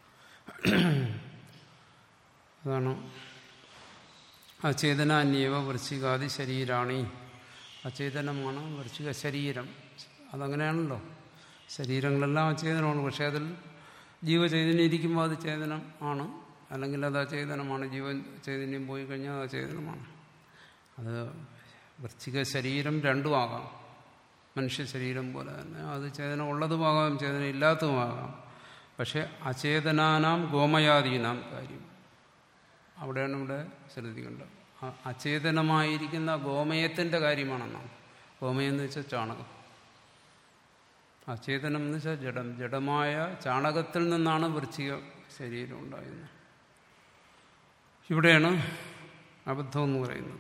അതാണ് അചേതനാന്യവ വൃശ്ചികാദി ശരീരാണി. അചേതനമാണ് വൃശ്ചിക ശരീരം. അതങ്ങനെയാണല്ലോ, ശരീരങ്ങളെല്ലാം അചേതനമാണ്. പക്ഷേ അതിൽ ജീവചൈതന്യം ഇരിക്കുമ്പോൾ അത് ചേതനം ആണ്, അല്ലെങ്കിൽ അത് അചേതനമാണ്. ജീവൻ ചൈതന്യം പോയി കഴിഞ്ഞാൽ അത് അചേതനമാണ്. അത് വൃശ്ചിക ശരീരം രണ്ടുമാകാം. മനുഷ്യ ശരീരം പോലെ തന്നെ അത് ചേതനം ഉള്ളതുമാകാം, ചേതനം ഇല്ലാത്തതുമാകാം. പക്ഷെ അചേതനാനാം ഗോമയാദീനാം കാര്യം അവിടെയാണ് ഇവിടെ ശ്രദ്ധിക്കേണ്ടത്. അചേതനമായിരിക്കുന്ന ഗോമയത്തിൻ്റെ കാര്യമാണെന്നാണ്. ഗോമയം എന്ന് വെച്ചാൽ ചാണകം. അചേതനം എന്ന് വെച്ചാൽ ജഡം. ജഡമായ ചാണകത്തിൽ നിന്നാണ് വൃശ്ചിക ശരീരം ഉണ്ടാകുന്നത്. ഇവിടെയാണ് അബദ്ധം എന്ന് പറയുന്നത്.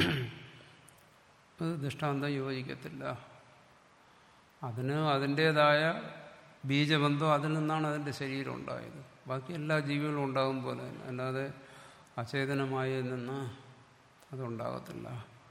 അത് ദൃഷ്ടാന്തം യോജിക്കത്തില്ല. അതിന് അതിൻ്റേതായ ബീജബന്ധം, അതിൽ നിന്നാണ് അതിൻ്റെ ശരീരം ഉണ്ടായത്. ബാക്കി എല്ലാ ജീവികളും ഉണ്ടാകും പോലെ തന്നെ, അല്ലാതെ അചേതനമായതിൽ നിന്ന് അതുണ്ടാകത്തില്ല.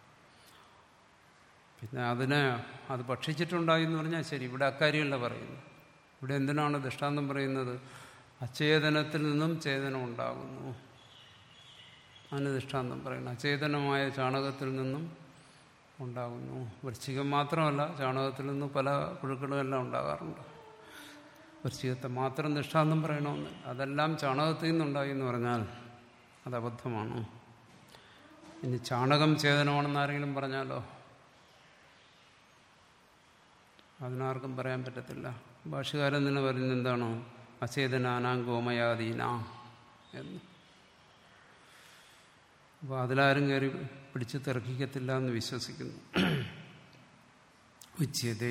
പിന്നെ അതിനെ അത് ഭക്ഷിച്ചിട്ടുണ്ടായി എന്ന് പറഞ്ഞാൽ ശരി, ഇവിടെ അക്കാര്യമല്ല പറയുന്നു. ഇവിടെ എന്തിനാണ് ദൃഷ്ടാന്തം പറയുന്നത്? അചേതനത്തിൽ നിന്നും ചേതനം ഉണ്ടാകുന്നു. അതിന് ദൃഷ്ടാന്തം പറയുന്നു. അചേതനമായ ചാണകത്തിൽ നിന്നും ഉണ്ടാകുന്നു. വൃശ്ചികം മാത്രമല്ല, ചാണകത്തിൽ നിന്ന് പല പുഴുക്കളും എല്ലാം ഉണ്ടാകാറുണ്ട്. വൃശ്ചികത്തെ മാത്രം ദൃഷ്ടാന്തം പറയണമെന്ന്, അതെല്ലാം ചാണകത്തിൽ നിന്നുണ്ടായി എന്ന് പറഞ്ഞാൽ അത് അബദ്ധമാണ്. ഇനി ചാണകം ചേതനമാണെന്ന് ആരെങ്കിലും പറഞ്ഞാലോ? അതിനാർക്കും പറയാൻ പറ്റത്തില്ല. ഭാഷ്യകാരൻ തന്നെ പറയുന്നത് എന്താണോ? അചേതനാനാം ഗോമയാദീന എന്ന്. അപ്പോൾ അതിലാരും കയറി പിടിച്ച് തർക്കിക്കത്തില്ല എന്ന് വിശ്വസിക്കുന്നു. ഉച്യതേ.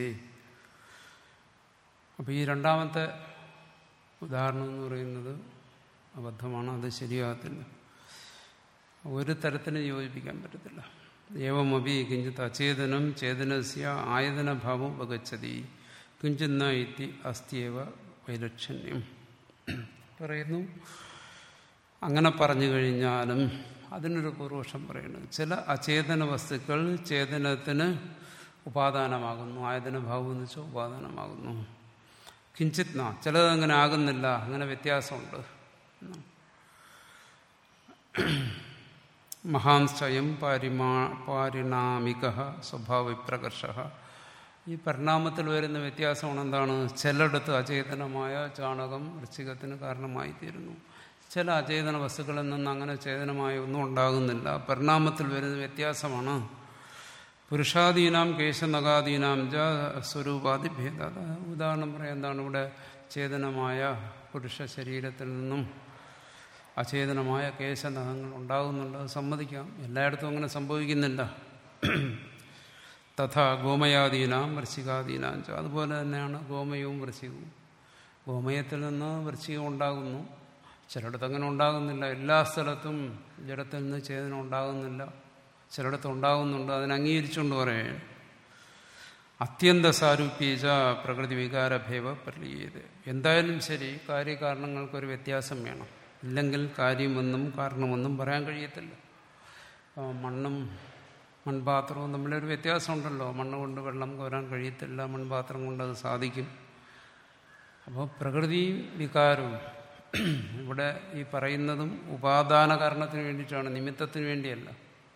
അപ്പോൾ ഈ രണ്ടാമത്തെ ഉദാഹരണം എന്ന് പറയുന്നത് അബദ്ധമാണ്, അത് ശരിയാകത്തില്ല. ഒരു തരത്തിന് യോജിപ്പിക്കാൻ പറ്റത്തില്ല. ഏവമപി കിഞ്ചിത് അചേതനം ചേതനസ്യ ആയതനഭാവം ഉപഗച്ഛതി കിഞ്ചിന്ന ഇതി അസ്തിയേവ വൈലക്ഷണ്യം പറയുന്നു. അങ്ങനെ പറഞ്ഞു കഴിഞ്ഞാലും അതിനൊരു പൂർവപക്ഷം പറയുന്നത്, ചില അചേതന വസ്തുക്കൾ ചേതനത്തിന് ഉപാദാനമാകുന്നു. ആയതനഭാവം എന്ന് വെച്ചാൽ ഉപാദാനമാകുന്നു. കിഞ്ചിത് ന, ചിലതങ്ങനെ ആകുന്നില്ല, അങ്ങനെ വ്യത്യാസമുണ്ട്. മഹാംശയം പാരിമാ പാരിണാമിക സ്വഭാവവിപ്രകർഷ. ഈ പരിണാമത്തിൽ വരുന്ന വ്യത്യാസമാണ് എന്താണ്? ചിലയിടത്ത് അചേതനമായ ചാണകം വൃശ്ചികത്തിന് കാരണമായിത്തീരുന്നു. ചില അചേതന വസ്തുക്കളിൽ നിന്ന് അങ്ങനെ ചേതനമായ ഒന്നും ഉണ്ടാകുന്നില്ല. പരിണാമത്തിൽ വരുന്ന വ്യത്യാസമാണ്. പുരുഷാദീനാം കേശനഗാദീനാം ജ സ്വരൂപാദി ഭേദ. ഉദാഹരണം പറയാം, എന്താണ് ഇവിടെ ചേതനമായ പുരുഷ ശരീരത്തിൽ നിന്നും അചേതനമായ കേശനഖങ്ങൾ ഉണ്ടാകുന്നുണ്ട്, അത് സമ്മതിക്കാം. എല്ലായിടത്തും അങ്ങനെ സംഭവിക്കുന്നില്ല. തഥാ ഗോമയാദീനാം വൃശ്ചികാദീനാം ച. അതുപോലെ തന്നെയാണ് ഗോമയവും വൃശ്ചികവും. ഗോമയത്തിൽ നിന്ന് വൃശ്ചികം ഉണ്ടാകുന്നു, ചിലയിടത്ത് അങ്ങനെ ഉണ്ടാകുന്നില്ല. എല്ലാ സ്ഥലത്തും ജഡത്തിൽ നിന്ന് ചേതനം ഉണ്ടാകുന്നില്ല, ചിലയിടത്ത് ഉണ്ടാകുന്നുണ്ട്. അതിനെ അംഗീകരിച്ചുകൊണ്ട് പറയുകയാണ്. അത്യന്ത സാരൂപ്യച്ച പ്രകൃതി വികാരഭേവ പ്രലീയത. എന്തായാലും ശരി, കാര്യകാരണങ്ങൾക്കൊരു വ്യത്യാസം വേണം. ഇല്ലെങ്കിൽ കാര്യമെന്നും കാരണമെന്നും പറയാൻ കഴിയത്തില്ല. മണ്ണും മൺപാത്രവും തമ്മിലൊരു വ്യത്യാസമുണ്ടല്ലോ. മണ്ണ് കൊണ്ട് വെള്ളം കോരാൻ കഴിയത്തില്ല, മൺപാത്രം കൊണ്ട് അത് സാധിക്കും. അപ്പോൾ പ്രകൃതി വികാരവും ഇവിടെ ഈ പറയുന്നതും ഉപാദാന കാരണത്തിന് വേണ്ടിയിട്ടാണ്, നിമിത്തത്തിന് വേണ്ടിയല്ല.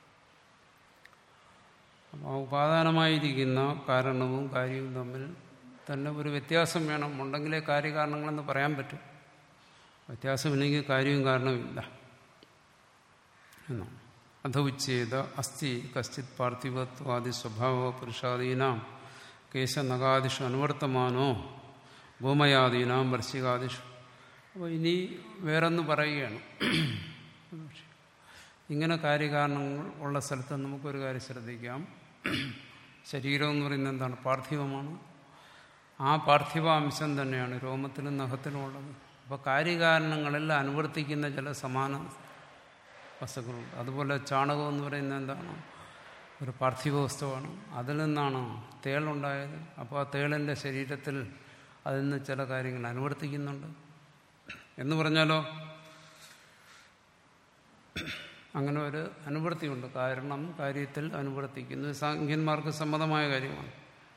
അപ്പോൾ ഉപാദാനമായിരിക്കുന്ന കാരണവും കാര്യവും തമ്മിൽ തന്നെ ഒരു വ്യത്യാസം വേണം. ഉണ്ടെങ്കിലേ കാര്യകാരണങ്ങളെന്ന് പറയാൻ പറ്റും. വ്യത്യാസമില്ലെങ്കിൽ കാര്യവും കാരണമില്ല എന്നാണ്. അധോച്ഛേദ അസ്ഥി കശ്ചിത് പാർത്ഥിവത്വാദി സ്വഭാവ പുരുഷാദീനാം കേശനഗാദിഷു അനുവർത്തമാനോ ഗോമയാദീനാം വൃശ്ചികാദിഷു. അപ്പോൾ ഇനി വേറൊന്ന് പറയുകയാണ്. ഇങ്ങനെ കാര്യകാരണങ്ങൾ ഉള്ള സ്ഥലത്ത് നമുക്കൊരു കാര്യം ശ്രദ്ധിക്കാം. ശരീരം എന്ന് പറയുന്നത് എന്താണ്? പാർത്ഥിവമാണ്. ആ പാർത്ഥിവാംശം തന്നെയാണ് രോമത്തിലും നഖത്തിലും ഉള്ളത്. അപ്പോൾ കാര്യകാരണങ്ങളെല്ലാം അനുവർത്തിക്കുന്ന ചില സമാന വസ്തുക്കളുണ്ട്. അതുപോലെ ചാണകം എന്ന് പറയുന്നത് എന്താണ്? ഒരു പാർത്ഥിവ വസ്തുവാണ്. അതിൽ നിന്നാണ് തേളുണ്ടായത്. അപ്പോൾ ആ തേളിൻ്റെ ശരീരത്തിൽ അതിൽ നിന്ന് ചില കാര്യങ്ങൾ അനുവർത്തിക്കുന്നുണ്ട് എന്ന് പറഞ്ഞാലോ, അങ്ങനെ ഒരു അനുവർത്തിയുണ്ട്. കാരണം കാര്യത്തിൽ അനുവർത്തിക്കുന്നു. സാഖ്യന്മാർക്ക് സമ്മതമായ കാര്യമാണ്.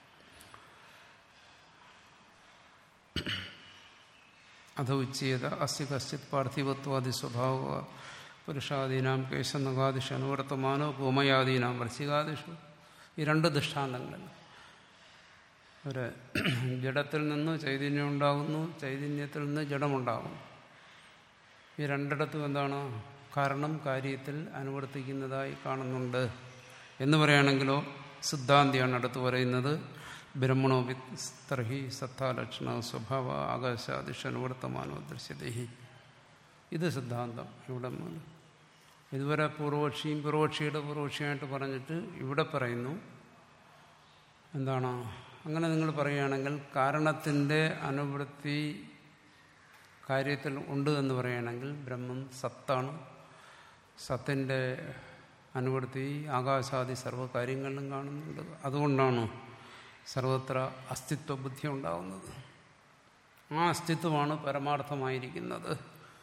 അധ ഉച്ഛേദ അസ്യ കശ്ചിത് പാർത്ഥിവത്വാദി സ്വഭാവ പുരുഷാദീനാം കേശനഗാദിഷു അനുവർത്തമാനോ ഗോമയാദീനാം വൃശ്ചികാദിഷു. ഈ രണ്ട് ദൃഷ്ടാന്തങ്ങളിൽ ഒരു ജഡത്തിൽ നിന്ന് ചൈതന്യം ഉണ്ടാകുന്നു, ചൈതന്യത്തിൽ നിന്ന് ജഡമുണ്ടാകുന്നു. ഈ രണ്ടിടത്തും എന്താണ്? കാരണം കാര്യത്തിൽ അനുവർത്തിക്കുന്നതായി കാണുന്നുണ്ട് എന്ന് പറയുകയാണെങ്കിലോ സിദ്ധാന്തിയാണ് അടുത്ത് പറയുന്നത്. ബ്രഹ്മണോ വിസ്തർഹി സത്താലക്ഷണ സ്വഭാവ ആകാശാദിഷു അനുവർത്തമാനോ ദൃശ്യതേഹി. ഇത് സിദ്ധാന്തം ഇവിടെ മുതൽ ഇതുവരെ പൂർവപക്ഷിയും പൂർവപക്ഷിയുടെ പൂർവപക്ഷിയായിട്ട് പറഞ്ഞിട്ട് ഇവിടെ പറയുന്നു എന്താണ്? അങ്ങനെ നിങ്ങൾ പറയുകയാണെങ്കിൽ കാരണത്തിൻ്റെ അനുവൃത്തി കാര്യത്തിൽ ഉണ്ട് എന്ന് പറയുകയാണെങ്കിൽ ബ്രഹ്മം സത്താണ്. സത്തിൻ്റെ അനുവൃത്തി ആകാശാദി സർവ്വകാര്യങ്ങളിലും കാണുന്നുണ്ട്. അതുകൊണ്ടാണ് സർവത്ര അസ്തിത്വ ബുദ്ധി ഉണ്ടാകുന്നത്. ആ അസ്തിത്വമാണ് പരമാർത്ഥമായിരിക്കുന്നത്.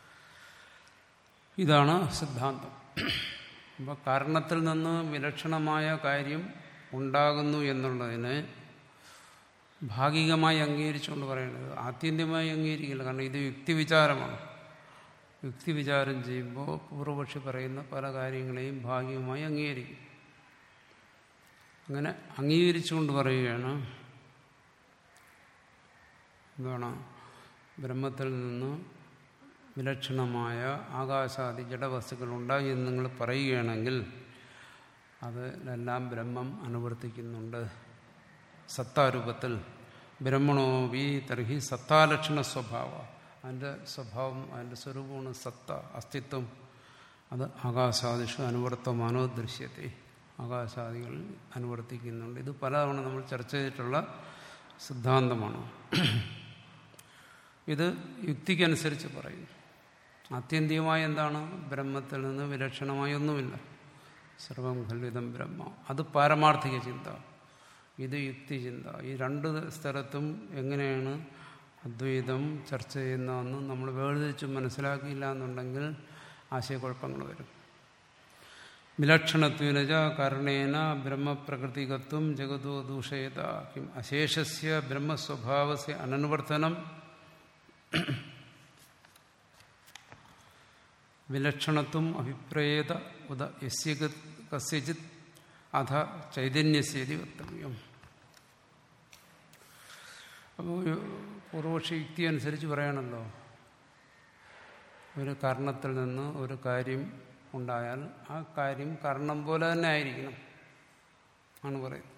ഇതാണ് സിദ്ധാന്തം. അപ്പോൾ കാരണത്തിൽ നിന്ന് വിലക്ഷണമായ കാര്യം ഉണ്ടാകുന്നു എന്നുള്ളതിനെ ഭാഗികമായി അംഗീകരിച്ചുകൊണ്ട് പറയുന്നത് ആത്യന്തികമായി അംഗീകരിക്കില്ല. കാരണം ഇത് യുക്തിവിചാരമാണ്. യുക്തിവിചാരം ചെയ്യുമ്പോൾ പൂർവപക്ഷി പറയുന്ന പല കാര്യങ്ങളെയും ഭാഗികമായി അംഗീകരിക്കും. അങ്ങനെ അംഗീകരിച്ചുകൊണ്ട് പറയുകയാണ് എന്താണ്? ബ്രഹ്മത്തിൽ നിന്ന് വിലക്ഷണമായ ആകാശാദി ജഡവസ്തുക്കൾ ഉണ്ടായി എന്ന് നിങ്ങൾ പറയുകയാണെങ്കിൽ അതിലെല്ലാം ബ്രഹ്മം അനുവർത്തിക്കുന്നുണ്ട് സത്താരൂപത്തിൽ. ബ്രഹ്മണോ വി തർഹി സത്താലക്ഷണ സ്വഭാവ, അതിൻ്റെ സ്വഭാവം അതിൻ്റെ സ്വരൂപമാണ് സത്ത, അസ്തിത്വം. അത് ആകാശാദിഷു അനുവർത്തമാനോ ദൃശ്യത്തെ, ആകാശാദികളിൽ അനുവർത്തിക്കുന്നുണ്ട്. ഇത് പലതവണ നമ്മൾ ചർച്ച ചെയ്തിട്ടുള്ള സിദ്ധാന്തമാണ്. ഇത് യുക്തിക്കനുസരിച്ച് പറയുന്നു. ആത്യന്തികമായി എന്താണ്? ബ്രഹ്മത്തിൽ നിന്ന് വിലക്ഷണമായി ഒന്നുമില്ല. സർവം ഖല്വിദം ബ്രഹ്മ. അത് പാരമാർത്ഥിക ചിന്ത, ഇത് യുക്തിചിന്ത. ഈ രണ്ട് സ്ഥലത്തും എങ്ങനെയാണ് അദ്വൈതം ചർച്ച ചെയ്യുന്നതെന്ന് നമ്മൾ വേർതിരിച്ച് മനസ്സിലാക്കിയില്ല എന്നുണ്ടെങ്കിൽ ആശയക്കുഴപ്പങ്ങൾ വരും. വിലക്ഷണത്വേനജ കാരണേന ബ്രഹ്മപ്രകൃതികത്വം ജഗതോ ദൂഷയത കിം അശേഷസ്യ ബ്രഹ്മസ്വഭാവസ്യ അനനുവർത്തനം വിലക്ഷണത്വം അഭിപ്രേത ഉദ യസ്യ കസ്യചിത് അധ ചൈതന്യസ്യേതി വക്തവ്യം. അപ്പോൾ പൂർവപക്ഷി യുക്തി അനുസരിച്ച് പറയണല്ലോ, ഒരു കാരണത്തിൽ നിന്ന് ഒരു കാര്യം ഉണ്ടായാൽ ആ കാര്യം കാരണം പോലെ തന്നെ ആയിരിക്കണം ആണ് പറയുന്നത്.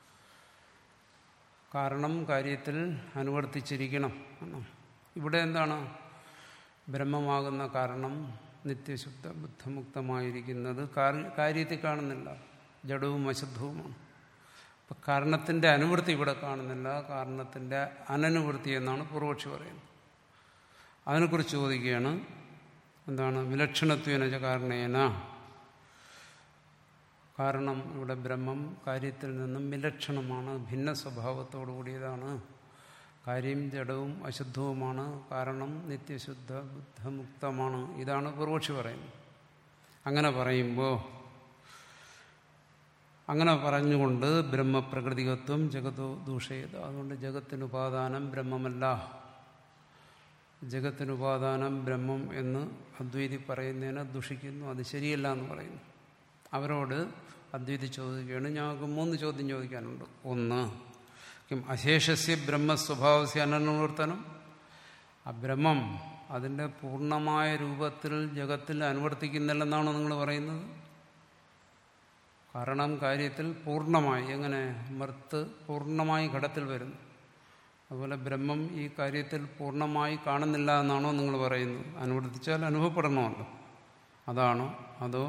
കാരണം കാര്യത്തിൽ അനുവർത്തിച്ചിരിക്കണം. ഇവിടെ എന്താണ്? ബ്രഹ്മമാകുന്ന കാരണം നിത്യശുദ്ധ ബുദ്ധമുക്തമായിരിക്കുന്നത് കാര്യത്തിൽ കാണുന്നില്ല, ജഡവും അശുദ്ധവുമാണ്. അപ്പം കാരണത്തിൻ്റെ അനുവൃത്തി ഇവിടെ കാണുന്നില്ല, കാരണത്തിൻ്റെ അനനുവൃത്തി എന്നാണ് പൂർവപക്ഷി പറയുന്നത്. അതിനെക്കുറിച്ച് ചോദിക്കുകയാണ് എന്താണ്? വിലക്ഷണത്വേന കാരണേന, കാരണം ഇവിടെ ബ്രഹ്മം കാര്യത്തിൽ നിന്നും വിലക്ഷണമാണ്, ഭിന്ന സ്വഭാവത്തോടു കൂടിയതാണ്. കാര്യം ജഡവും അശുദ്ധവുമാണ്, കാരണം നിത്യശുദ്ധ ബുദ്ധമുക്തമാണ്. ഇതാണ് പൂർവപക്ഷി പറയുന്നത്. അങ്ങനെ പറയുമ്പോൾ അങ്ങനെ പറഞ്ഞുകൊണ്ട് ബ്രഹ്മപ്രകൃതികത്വം ജഗതോ ദൂഷയത്, അതുകൊണ്ട് ജഗത്തിനുപാദാനം ബ്രഹ്മമല്ല, ജഗത്തിനുപാദാനം ബ്രഹ്മം എന്ന് അദ്വൈതി പറയുന്നതിനെ ദുഷിക്കുന്നു, അത് ശരിയല്ല എന്ന് പറയുന്നു. അവരോട് അദ്വൈതി ചോദിക്കുകയാണ്, ഞങ്ങൾക്ക് മൂന്ന് ചോദ്യം ചോദിക്കാനുണ്ട്. ഒന്ന്, കിം അശേഷസ്യ ബ്രഹ്മസ്വഭാവസ്യ അനനുവർത്തനം, ആ ബ്രഹ്മം അതിൻ്റെ പൂർണ്ണമായ രൂപത്തിൽ ജഗത്തിൽ അനുവർത്തിക്കുന്നില്ലെന്നാണോ നിങ്ങൾ പറയുന്നത്? കാരണം കാര്യത്തിൽ പൂർണ്ണമായി, എങ്ങനെ മർത്ത് പൂർണ്ണമായി ഘടത്തിൽ വരുന്നു, അതുപോലെ ബ്രഹ്മം ഈ കാര്യത്തിൽ പൂർണ്ണമായി കാണുന്നില്ല എന്നാണോ നിങ്ങൾ പറയുന്നത്? അനുവർത്തിച്ചാൽ അനുഭവപ്പെടണമല്ലോ, അതാണോ? അതോ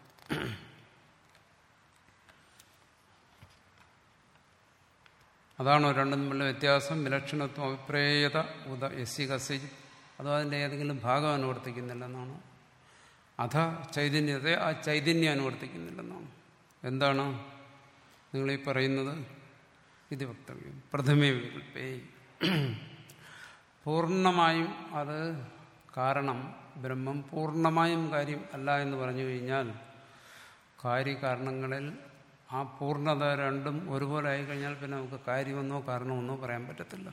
അതാണോ രണ്ടും തമ്മിലുള്ള വ്യത്യാസം? വിലക്ഷണത്വം അഭിപ്രേയത ഉദ എസ്സി കസേജ്, അതോ അതിൻ്റെ ഏതെങ്കിലും ഭാഗം അനുവർത്തിക്കുന്നില്ലെന്നാണോ? അധ ചൈതന്യത്തെ ആ ചൈതന്യം അനുവർത്തിക്കുന്നില്ലെന്നാണ്. എന്താണ് നിങ്ങളീ പറയുന്നത്? ഇത് വക്തവ്യം പ്രഥമേ വികൽപ്പേ, പൂർണ്ണമായും അത് കാരണം ബ്രഹ്മം പൂർണ്ണമായും കാര്യം അല്ല എന്ന് പറഞ്ഞു കഴിഞ്ഞാൽ കാര്യകാരണങ്ങളിൽ ആ പൂർണ്ണത രണ്ടും ഒരുപോലെ ആയിക്കഴിഞ്ഞാൽ പിന്നെ നമുക്ക് കാര്യമെന്നോ കാരണമെന്നോ പറയാൻ പറ്റത്തില്ല.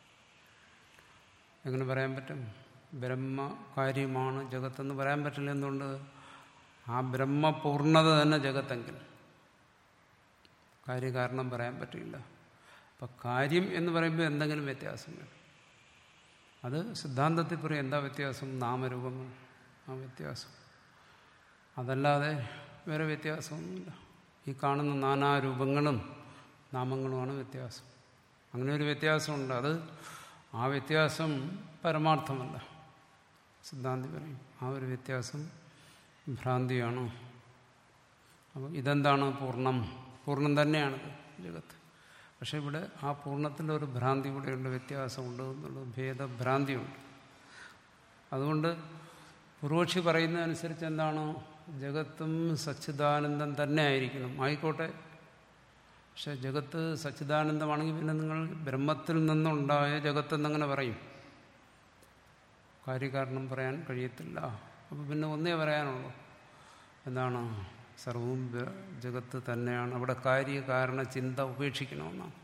എങ്ങനെ പറയാൻ പറ്റും? ബ്രഹ്മ കാര്യമാണ് ജഗത്തെന്ന് പറയാൻ പറ്റില്ല. എന്തുകൊണ്ട്? ആ ബ്രഹ്മപൂർണ്ണത തന്നെ ജഗത്തെങ്കിൽ കാര്യകാരണം പറയാൻ പറ്റില്ല. അപ്പം കാര്യം എന്ന് പറയുമ്പോൾ എന്തെങ്കിലും വ്യത്യാസം വേണം. അത് സിദ്ധാന്തത്തിൽ പറയും എന്താ വ്യത്യാസം? നാമരൂപങ്ങൾ, ആ വ്യത്യാസം. അതല്ലാതെ വേറെ വ്യത്യാസമൊന്നുമില്ല. ഈ കാണുന്ന നാനാരൂപങ്ങളും നാമങ്ങളുമാണ് വ്യത്യാസം. അങ്ങനെ ഒരു വ്യത്യാസമുണ്ട്. അത് ആ വ്യത്യാസം പരമാർത്ഥമല്ല, സിദ്ധാന്തി പറയും. ആ ഒരു വ്യത്യാസം ഭ്രാന്തിയാണ്. അപ്പോൾ ഇതെന്താണ്? പൂർണ്ണം. പൂർണ്ണം തന്നെയാണ് ജഗത്ത്. പക്ഷെ ഇവിടെ ആ പൂർണ്ണത്തിലൊരു ഭ്രാന്തി കൂടെയുണ്ട്, വ്യത്യാസമുണ്ട് എന്നുള്ളത്, ഭേദഭ്രാന്തിയുണ്ട്. അതുകൊണ്ട് പൂർവക്ഷി പറയുന്നതനുസരിച്ച് എന്താണ്? ജഗത്തും സച്ചിദാനന്ദം തന്നെ ആയിരിക്കണം. ആയിക്കോട്ടെ, പക്ഷെ ജഗത്ത് സച്ചിദാനന്ദമാണെങ്കിൽ പിന്നെ നിങ്ങൾ ബ്രഹ്മത്തിൽ നിന്നുണ്ടായ ജഗത്തെന്നങ്ങനെ പറയും. കാര്യകാരണം പറയാൻ കഴിയത്തില്ല. അപ്പോൾ പിന്നെ ഒന്നേ പറയാനുള്ളൂ, എന്താണ്? സർവവും ജഗത്ത് തന്നെയാണ്. അവിടെ കാര്യകാരണ ചിന്ത ഉപേക്ഷിക്കണമെന്നാണ്.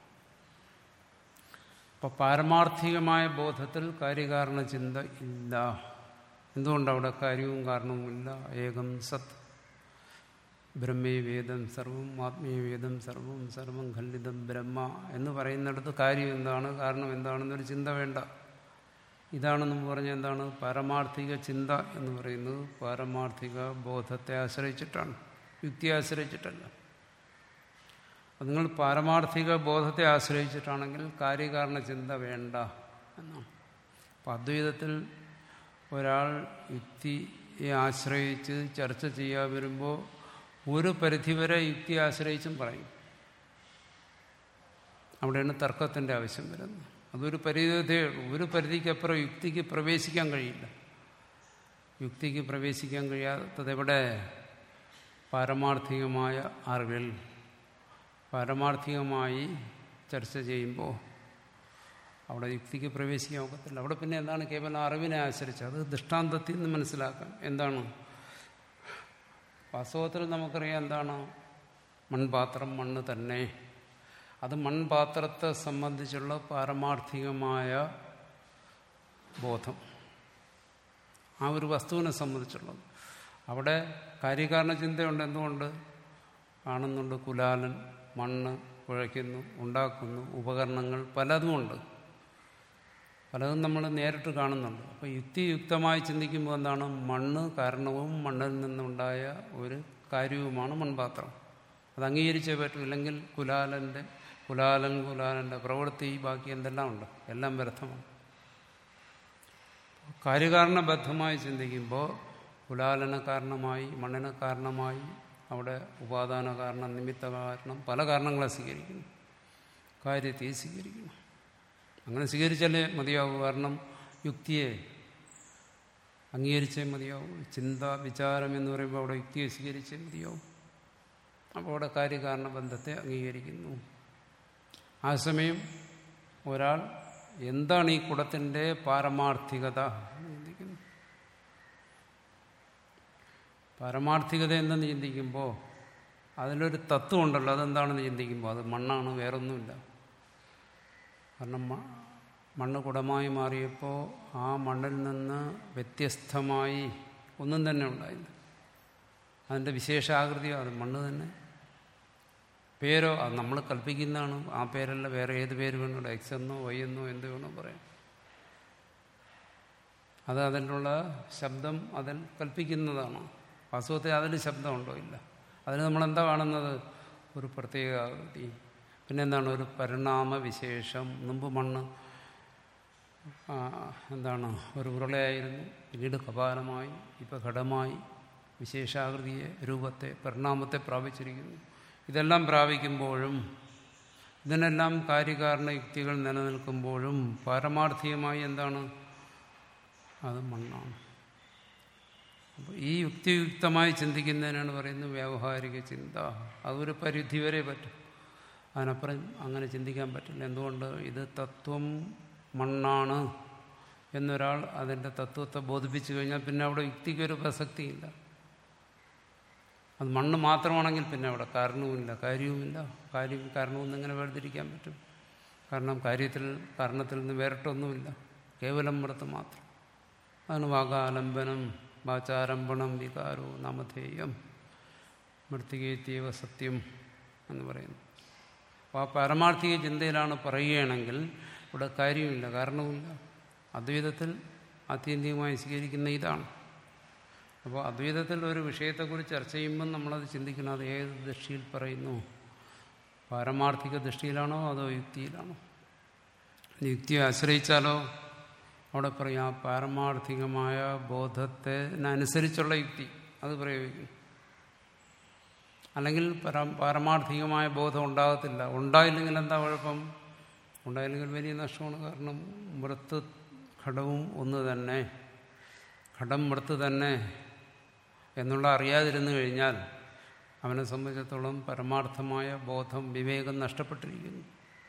അപ്പം പാരമാർത്ഥികമായ ബോധത്തിൽ കാര്യകാരണ ചിന്ത ഇല്ല. എന്തുകൊണ്ടവിടെ കാര്യവും കാരണവും ഇല്ല? ഏകം സത് ബ്രഹ്മേ വേദം സർവം ആത്മീയ വേദം സർവം സർവം ഖണ്ഡിതം ബ്രഹ്മ എന്ന് പറയുന്നിടത്ത് കാര്യം എന്താണ്, കാരണം എന്താണെന്നൊരു ചിന്ത വേണ്ട. ഇതാണെന്ന് പറഞ്ഞാൽ എന്താണ്? പാരമാർത്ഥിക ചിന്ത എന്ന് പറയുന്നത് പാരമാർത്ഥിക ബോധത്തെ ആശ്രയിച്ചിട്ടാണ്, യുക്തിയെ ആശ്രയിച്ചിട്ടല്ല. അപ്പം നിങ്ങൾ പാരമാർത്ഥിക ബോധത്തെ ആശ്രയിച്ചിട്ടാണെങ്കിൽ കാര്യകാരണ ചിന്ത വേണ്ട എന്നാണ്. അപ്പം അദ്വൈതത്തിൽ ഒരാൾ യുക്തിയെ ആശ്രയിച്ച് ചർച്ച ചെയ്യാൻ വരുമ്പോൾ ഒരു പരിധിവരെ യുക്തിയെ ആശ്രയിച്ചും പറയും. അവിടെയാണ് തർക്കത്തിൻ്റെ ആവശ്യം വരുന്നത്. അതൊരു പരിധിയേ ഉള്ളൂ. ഒരു പരിധിക്കപ്പുറം യുക്തിക്ക് പ്രവേശിക്കാൻ കഴിയില്ല. യുക്തിക്ക് പ്രവേശിക്കാൻ കഴിയാത്തത് എവിടെ? പാരമാർത്ഥികമായ അറിവിൽ. പാരമാർത്ഥികമായി ചർച്ച ചെയ്യുമ്പോൾ അവിടെ യുക്തിക്ക് പ്രവേശിക്കാൻ ഒക്കത്തില്ല. അവിടെ പിന്നെ എന്താണ്? കേവലം അറിവിനെ ആശ്രയിച്ച് അത് ദൃഷ്ടാന്തത്തിൽ നിന്ന് മനസ്സിലാക്കാം. എന്താണ്? വാസ്തവത്തിൽ നമുക്കറിയാം എന്താണ്? മൺപാത്രം മണ്ണ് തന്നെ. അത് മൺപാത്രത്തെ സംബന്ധിച്ചുള്ള പാരമാർത്ഥികമായ ബോധം, ആ ഒരു വസ്തുവിനെ സംബന്ധിച്ചുള്ളത്. അവിടെ കാര്യകാരണ ചിന്തയുണ്ട്. എന്തുകൊണ്ട്? കാണുന്നുണ്ട്, കുലാലൻ മണ്ണ് കുഴയ്ക്കുന്നു, ഉണ്ടാക്കുന്നു, ഉപകരണങ്ങൾ പലതുമുണ്ട്, പലതും നമ്മൾ നേരിട്ട് കാണുന്നുണ്ട്. അപ്പോൾ യുക്തിയുക്തമായി ചിന്തിക്കുമ്പോൾ എന്താണ്? മണ്ണ് കാരണവും മണ്ണിൽ നിന്നുണ്ടായ ഒരു കാര്യവുമാണ് മൺപാത്രം. അത് അംഗീകരിച്ചേ പറ്റൂ. ഇല്ലെങ്കിൽ കുലാലൻ്റെ കുലാലൻ കുലാലൻ്റെ പ്രവൃത്തി ബാക്കി എന്തെല്ലാം ഉണ്ട്, എല്ലാം വ്യർത്ഥമാണ്. കാര്യകാരണബദ്ധമായി ചിന്തിക്കുമ്പോൾ കുലാലന കാരണമായി, മണ്ണിന് കാരണമായി, അവിടെ ഉപാദാന കാരണം, നിമിത്ത കാരണം, പല കാരണങ്ങളെ സ്വീകരിക്കുന്നു, കാര്യത്തെ സ്വീകരിക്കുന്നു. അങ്ങനെ സ്വീകരിച്ചാലേ മതിയാവൂ. കാരണം യുക്തിയെ അംഗീകരിച്ചേ മതിയാവൂ. ചിന്ത വിചാരം എന്ന് പറയുമ്പോൾ അവിടെ യുക്തിയെ സ്വീകരിച്ചേ മതിയാവും. അപ്പോൾ അവിടെ കാര്യകാരണ ബന്ധത്തെ അംഗീകരിക്കുന്നു. ആ സമയം ഒരാൾ എന്താണ് ഈ കുടത്തിൻ്റെ പാരമാർത്ഥികത ചിന്തിക്കുന്നു. പാരമാർത്ഥികത എന്തെന്ന് ചിന്തിക്കുമ്പോൾ അതിലൊരു തത്വം ഉണ്ടല്ലോ, അതെന്താണെന്ന് ചിന്തിക്കുമ്പോൾ അത് മണ്ണാണ്, വേറൊന്നുമില്ല. കാരണം മണ്ണ് കുടമായി മാറിയപ്പോൾ ആ മണ്ണിൽ നിന്ന് വ്യത്യസ്തമായി ഒന്നും തന്നെ ഉണ്ടായില്ല. അതിൻ്റെ വിശേഷാകൃതിയോ അത് മണ്ണ് തന്നെ. പേരോ അത് നമ്മൾ കൽപ്പിക്കുന്നതാണ്. ആ പേരല്ല, വേറെ ഏത് പേര് വേണോ, എക്സ് എന്നോ വൈ എന്നോ എന്ത് വേണോ പറയാം. അത് അതിലുള്ള ശബ്ദം അതിൽ കൽപ്പിക്കുന്നതാണ്. വാസ്തവത്തിൽ അതിൽ ശബ്ദമുണ്ടോ? ഇല്ല. അതിന് നമ്മളെന്താ കാണുന്നത്? ഒരു പ്രത്യേക ആകൃതി. പിന്നെന്താണ്? ഒരു പരിണാമവിശേഷം. മുമ്പ് മണ്ണ് എന്താണ്? ഒരു ഉരുളയായിരുന്നു, പിന്നീട് കപാലമായി, ഇപ്പോൾ ഘടമായി, വിശേഷാകൃതിയെ, രൂപത്തെ, പരിണാമത്തെ പ്രാപിച്ചിരിക്കുന്നു. ഇതെല്ലാം പ്രാപിക്കുമ്പോഴും ഇതിനെല്ലാം കാര്യകാരണ യുക്തികൾ നിലനിൽക്കുമ്പോഴും പാരമാർത്ഥികമായി എന്താണ്? അത് മണ്ണാണ്. അപ്പോൾ ഈ യുക്തിയുക്തമായി ചിന്തിക്കുന്നതിനാണ് പറയുന്നത് വ്യാവഹാരിക ചിന്ത. അതൊരു പരിധി വരെ പറ്റും, അതിനപ്പുറം അങ്ങനെ ചിന്തിക്കാൻ പറ്റില്ല. എന്തുകൊണ്ട്? ഇത് തത്വം മണ്ണാണ് എന്നൊരാൾ അതിൻ്റെ തത്വത്തെ ബോധിപ്പിച്ചു കഴിഞ്ഞാൽ പിന്നെ അവിടെ യുക്തിക്കൊരു പ്രസക്തിയില്ല. അത് മണ്ണ് മാത്രമാണെങ്കിൽ പിന്നെ അവിടെ കാരണവുമില്ല, കാര്യവുമില്ല. കാര്യം കാരണവും എങ്ങനെ വേർതിരിക്കാൻ പറ്റും? കാരണം കാര്യത്തിൽ കാരണത്തിൽ നിന്ന് വേറിട്ടൊന്നുമില്ല, കേവലം മൃത്ത് മാത്രം. അതാണ് വാഗാലംബനം വാചാരംഭണം വികാരോ നാമധേയം മൃത്തികേത്യവ സത്യം എന്ന് പറയുന്നു. അപ്പോൾ ആ പാരമാർത്ഥിക ചിന്തയിലാണ് പറയുകയാണെങ്കിൽ ഇവിടെ കാര്യമില്ല, കാരണവുമില്ല. അദ്വൈതത്തിൽ ആത്യന്തികമായി സ്വീകരിക്കുന്ന ഇതാണ്. അപ്പോൾ അദ്വൈതത്തിൽ ഒരു വിഷയത്തെക്കുറിച്ച് ചർച്ച ചെയ്യുമ്പം നമ്മളത് ചിന്തിക്കണം, അത് ഏത് ദൃഷ്ടിയിൽ പറയുന്നു? പാരമാർത്ഥിക ദൃഷ്ടിയിലാണോ അതോ യുക്തിയിലാണോ? യുക്തിയെ ആശ്രയിച്ചാലോ അവിടെ പറയും ആ പാരമാർത്ഥികമായ ബോധത്തിനനുസരിച്ചുള്ള യുക്തി. അത് പ്രയോഗിക്കും. അല്ലെങ്കിൽ പര പാരമാർത്ഥികമായ ബോധം ഉണ്ടാകത്തില്ല. ഉണ്ടായില്ലെങ്കിൽ എന്താ കുഴപ്പം? ഉണ്ടായില്ലെങ്കിൽ വലിയ നഷ്ടമാണ്. കാരണം മൃത്ത് ഘടവും ഒന്ന് തന്നെ, ഘടം മൃത്ത് തന്നെ എന്നുള്ള അറിയാതിരുന്നു കഴിഞ്ഞാൽ അവനെ സംബന്ധിച്ചിടത്തോളം പരമാർത്ഥമായ ബോധം, വിവേകം നഷ്ടപ്പെട്ടിരിക്കുന്നു.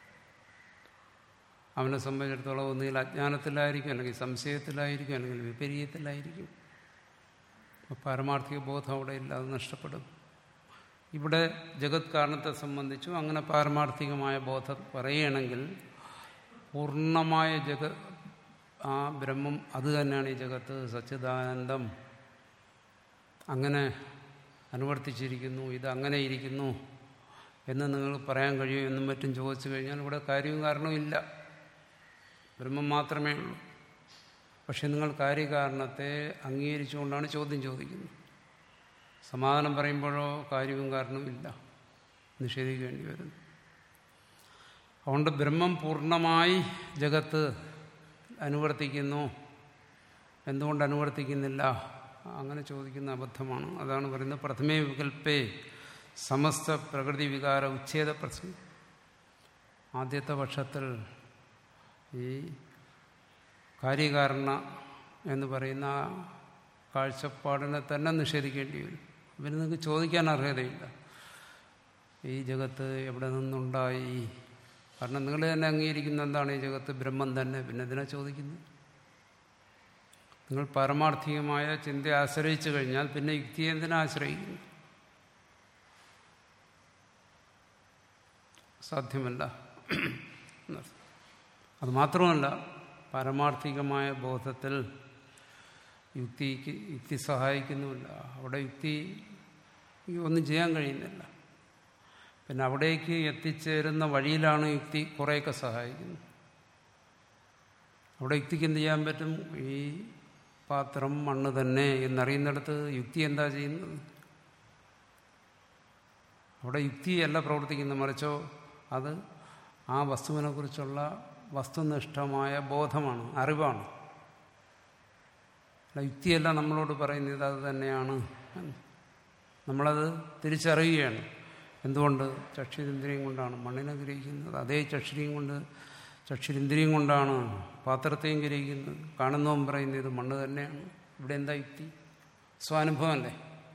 അവനെ സംബന്ധിച്ചിടത്തോളം ഒന്നുകിൽ അജ്ഞാനത്തിലായിരിക്കും, അല്ലെങ്കിൽ സംശയത്തിലായിരിക്കും, അല്ലെങ്കിൽ വിപരീതത്തിലായിരിക്കും. അപ്പോൾ പാരമാർത്ഥിക ബോധം അവിടെ ഇല്ല, അത് നഷ്ടപ്പെടും. ഇവിടെ ജഗത് കാരണത്തെ സംബന്ധിച്ചും അങ്ങനെ പാരമാർത്ഥികമായ ബോധം പറയുകയാണെങ്കിൽ പൂർണ്ണമായ ജഗത്, ആ ബ്രഹ്മം അത് തന്നെയാണ് ഈ ജഗത്ത്, സച്ചിദാനന്ദം അങ്ങനെ അനുവർത്തിച്ചിരിക്കുന്നു, ഇത് അങ്ങനെ ഇരിക്കുന്നു എന്ന് നിങ്ങൾ പറയാൻ കഴിയും എന്നും മറ്റും ചോദിച്ചു കഴിഞ്ഞാൽ ഇവിടെ കാര്യവും കാരണവും ഇല്ല, ബ്രഹ്മം മാത്രമേ ഉള്ളൂ. പക്ഷെ നിങ്ങൾ കാര്യകാരണത്തെ അംഗീകരിച്ചുകൊണ്ടാണ് ചോദ്യം ചോദിക്കുന്നത്. സമാധാനം പറയുമ്പോഴോ കാര്യവും കാരണവും ഇല്ല, നിഷേധിക്കേണ്ടി വരുന്നു. അതുകൊണ്ട് ബ്രഹ്മം പൂർണ്ണമായി ജഗത്ത് അനുവർത്തിക്കുന്നു, എന്തുകൊണ്ട് അനുവർത്തിക്കുന്നില്ല അങ്ങനെ ചോദിക്കുന്ന അബദ്ധമാണ്. അതാണ് പറയുന്നത് പ്രഥമേ വികൽപ്പേ സമസ്ത പ്രകൃതി വികാര ഉച്ഛേദ പ്രശ്നം. ആദ്യത്തെ പക്ഷത്തിൽ ഈ കാര്യകാരണ എന്ന് പറയുന്ന കാഴ്ചപ്പാടിനെ തന്നെ നിഷേധിക്കേണ്ടി വരും. പിന്നെ നിങ്ങൾക്ക് ചോദിക്കാൻ അർഹതയില്ല ഈ ജഗത്ത് എവിടെ നിന്നുണ്ടായി. കാരണം നിങ്ങൾ തന്നെ അംഗീകരിക്കുന്ന എന്താണ്? ഈ ജഗത്ത് ബ്രഹ്മം തന്നെ, പിന്നെ ഇതിനെ ചോദിക്കുന്നത്. നിങ്ങൾ പാരമാർത്ഥികമായ ചിന്തയെ ആശ്രയിച്ചു കഴിഞ്ഞാൽ പിന്നെ യുക്തിയെ എന്തിനാ ആശ്രയിക്കുന്നു? സാധ്യമല്ല. അത് മാത്രമല്ല, പാരമാർത്ഥികമായ ബോധത്തിൽ യുക്തിക്ക് യുക്തി സഹായിക്കുന്നുമില്ല. അവിടെ യുക്തി ഒന്നും ചെയ്യാൻ കഴിയുന്നില്ല. പിന്നെ അവിടേക്ക് എത്തിച്ചേരുന്ന വഴിയിലാണ് യുക്തി കുറേയൊക്കെ സഹായിക്കുന്നത്. അവിടെ യുക്തിക്ക് എന്ത് ചെയ്യാൻ പറ്റും? ഈ പാത്രം മണ്ണ് തന്നെ എന്നറിയുന്നിടത്ത് യുക്തി എന്താ ചെയ്യുന്നത്? അവിടെ യുക്തിയല്ല പ്രവർത്തിക്കുന്നത്, മറിച്ചോ അത് ആ വസ്തുവിനെ കുറിച്ചുള്ള വസ്തുനിഷ്ഠമായ ബോധമാണ്, അറിവാണ്. യുക്തിയല്ല നമ്മളോട് പറയുന്നത് അത് തന്നെയാണ്. നമ്മളത് തിരിച്ചറിയുകയാണ്. എന്തുകൊണ്ട്? ചക്ഷുരിന്ദ്രിയം കൊണ്ടാണ് മണ്ണിനെ ഗ്രഹിക്കുന്നത്. അതേ ചക്ഷുരിയും കൊണ്ട് ചക്ഷുരിന്ദ്രിയം കൊണ്ടാണ് പാത്രത്തെയും ഗ്രഹിക്കുന്നത്. കാണുന്നവൻ പറയുന്നത് ഇത് മണ്ണ് തന്നെയാണ്. ഇവിടെ എന്താ യുക്തി? സ്വാനുഭവമല്ലേ.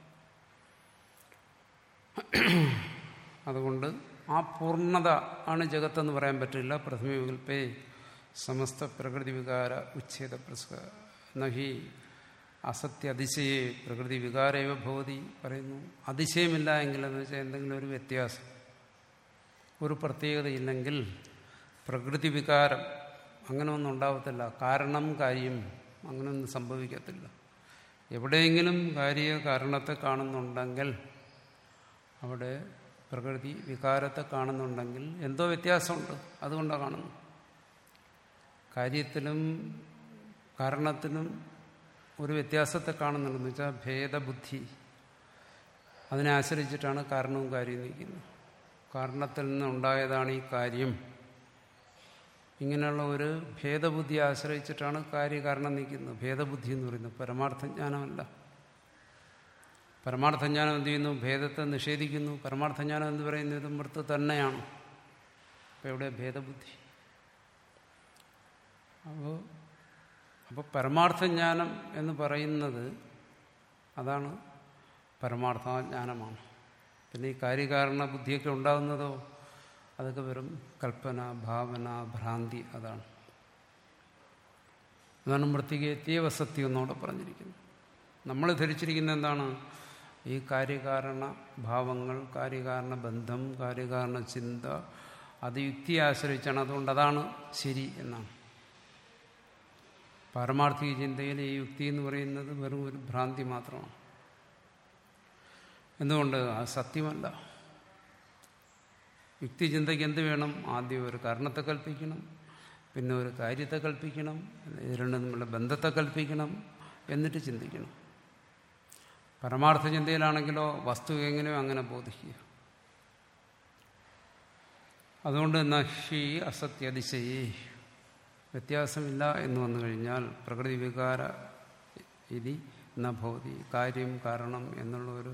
അതുകൊണ്ട് ആ പൂർണ്ണത ആണ് ജഗത്തെന്ന് പറയാൻ പറ്റില്ല. പ്രഥമ വികൽപ്പേ സമസ്ത പ്രകൃതി വികാര ഉച്ഛേദ പ്രസ നഹി അസത്യ അതിശയേ പ്രകൃതി വികാരൈവ ഭവതി പറയുന്നു. അതിശയമില്ല എങ്കിലെന്ന് വെച്ചാൽ എന്തെങ്കിലും ഒരു വ്യത്യാസം, ഒരു പ്രത്യേകതയില്ലെങ്കിൽ പ്രകൃതി വികാരം അങ്ങനെ ഒന്നും ഉണ്ടാവത്തില്ല. കാരണം കാര്യം അങ്ങനെയൊന്നും സംഭവിക്കത്തില്ല. എവിടെയെങ്കിലും കാര്യ കാരണത്തെ കാണുന്നുണ്ടെങ്കിൽ, അവിടെ പ്രകൃതി വികാരത്തെ കാണുന്നുണ്ടെങ്കിൽ എന്തോ വ്യത്യാസമുണ്ട്, അതുകൊണ്ടാണ് കാണുന്നു. കാര്യത്തിലും കാരണത്തിനും ഒരു വ്യത്യാസത്തെ കാണുന്നുണ്ടെന്ന് വെച്ചാൽ ഭേദബുദ്ധി, അതിനെ ആശ്രയിച്ചിട്ടാണ് കാരണവും കാര്യവും നിൽക്കുന്നത്. കാരണത്തിൽ നിന്നുണ്ടായതാണ് ഈ കാര്യം, ഇങ്ങനെയുള്ള ഒരു ഭേദബുദ്ധിയെ ആശ്രയിച്ചിട്ടാണ് കാര്യകാരണം നിൽക്കുന്നത്. ഭേദബുദ്ധി എന്ന് പറയുന്നത് പരമാർത്ഥജ്ഞാനമല്ല. പരമാർത്ഥജ്ഞാനം എന്ത് ചെയ്യുന്നു? ഭേദത്തെ നിഷേധിക്കുന്നു. പരമാർത്ഥജ്ഞാനം എന്ന് പറയുന്നത് മൃത്ത് തന്നെയാണ്. അപ്പോൾ എവിടെ ഭേദബുദ്ധി? അപ്പോൾ അപ്പോൾ പരമാർത്ഥജ്ഞാനം എന്ന് പറയുന്നത് അതാണ്, പരമാർത്ഥജ്ഞാനമാണ്. പിന്നെ ഈ കാര്യകാരണ ബുദ്ധിയൊക്കെ ഉണ്ടാകുന്നതോ അതൊക്കെ വെറും കൽപ്പന, ഭാവന, ഭ്രാന്തി, അതാണ്. അതാണ് മൃത്തികേത്യവ സത്യം എന്നോടെ പറഞ്ഞിരിക്കുന്നത്. നമ്മൾ ധരിച്ചിരിക്കുന്ന എന്താണ്? ഈ കാര്യകാരണ ഭാവങ്ങൾ, കാര്യകാരണ ബന്ധം, കാര്യകാരണ ചിന്ത, അത് യുക്തിയെ ആശ്രയിച്ചാണ്. അതുകൊണ്ട് അതാണ് ശരി എന്നാണ്. പാരമാർത്ഥിക ചിന്തയിൽ ഈ യുക്തി എന്ന് പറയുന്നത് വെറും ഒരു ഭ്രാന്തി മാത്രമാണ്. എന്തുകൊണ്ട്? അത് സത്യമല്ല. യുക്തി ചിന്തയ്ക്ക് എന്ത് വേണം? ആദ്യം ഒരു കാരണത്തെ കൽപ്പിക്കണം, പിന്നെ ഒരു കാര്യത്തെ കൽപ്പിക്കണം, ഇത് രണ്ടും തമ്മിലുള്ള ബന്ധത്തെ കൽപ്പിക്കണം, എന്നിട്ട് ചിന്തിക്കണം. പരമാർത്ഥ ചിന്തയിലാണെങ്കിലോ വസ്തു എങ്ങനെയോ അങ്ങനെ ബോധിക്കുക. അതുകൊണ്ട് നഹി അസത്യതിശയേ, വ്യത്യാസമില്ല എന്ന് വന്നു കഴിഞ്ഞാൽ പ്രകൃതി വികാര ഇതി ന ഭവതി. കാര്യം കാരണം എന്നുള്ള ഒരു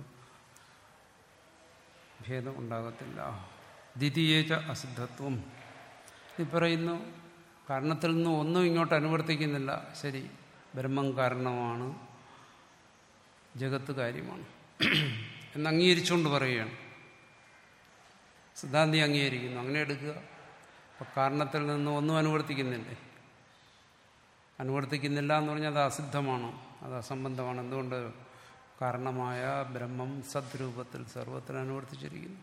ഭേദം ഉണ്ടാകത്തില്ല. ദ്വിതീയേച അസിദ്ധത്വം. ഈ പറയുന്നു കാരണത്തിൽ നിന്ന് ഒന്നും ഇങ്ങോട്ട് അനുവർത്തിക്കുന്നില്ല. ശരി, ബ്രഹ്മം കാരണമാണ്, ജഗത്ത് കാര്യമാണ് എന്ന് അംഗീകരിച്ചുകൊണ്ട് പറയുകയാണ്. സിദ്ധാന്തി അംഗീകരിക്കുന്നു. അങ്ങനെ എടുക്കുക. അപ്പം കാരണത്തിൽ നിന്ന് ഒന്നും അനുവർത്തിക്കുന്നില്ലേ? അനുവർത്തിക്കുന്നില്ല എന്ന് പറഞ്ഞാൽ അത് അസിദ്ധമാണോ? അത് അസംബന്ധമാണ്. എന്തുകൊണ്ട്? കാരണമായ ബ്രഹ്മം സദ്രൂപത്തിൽ സർവത്തിൽ അനുവർത്തിച്ചിരിക്കുന്നു.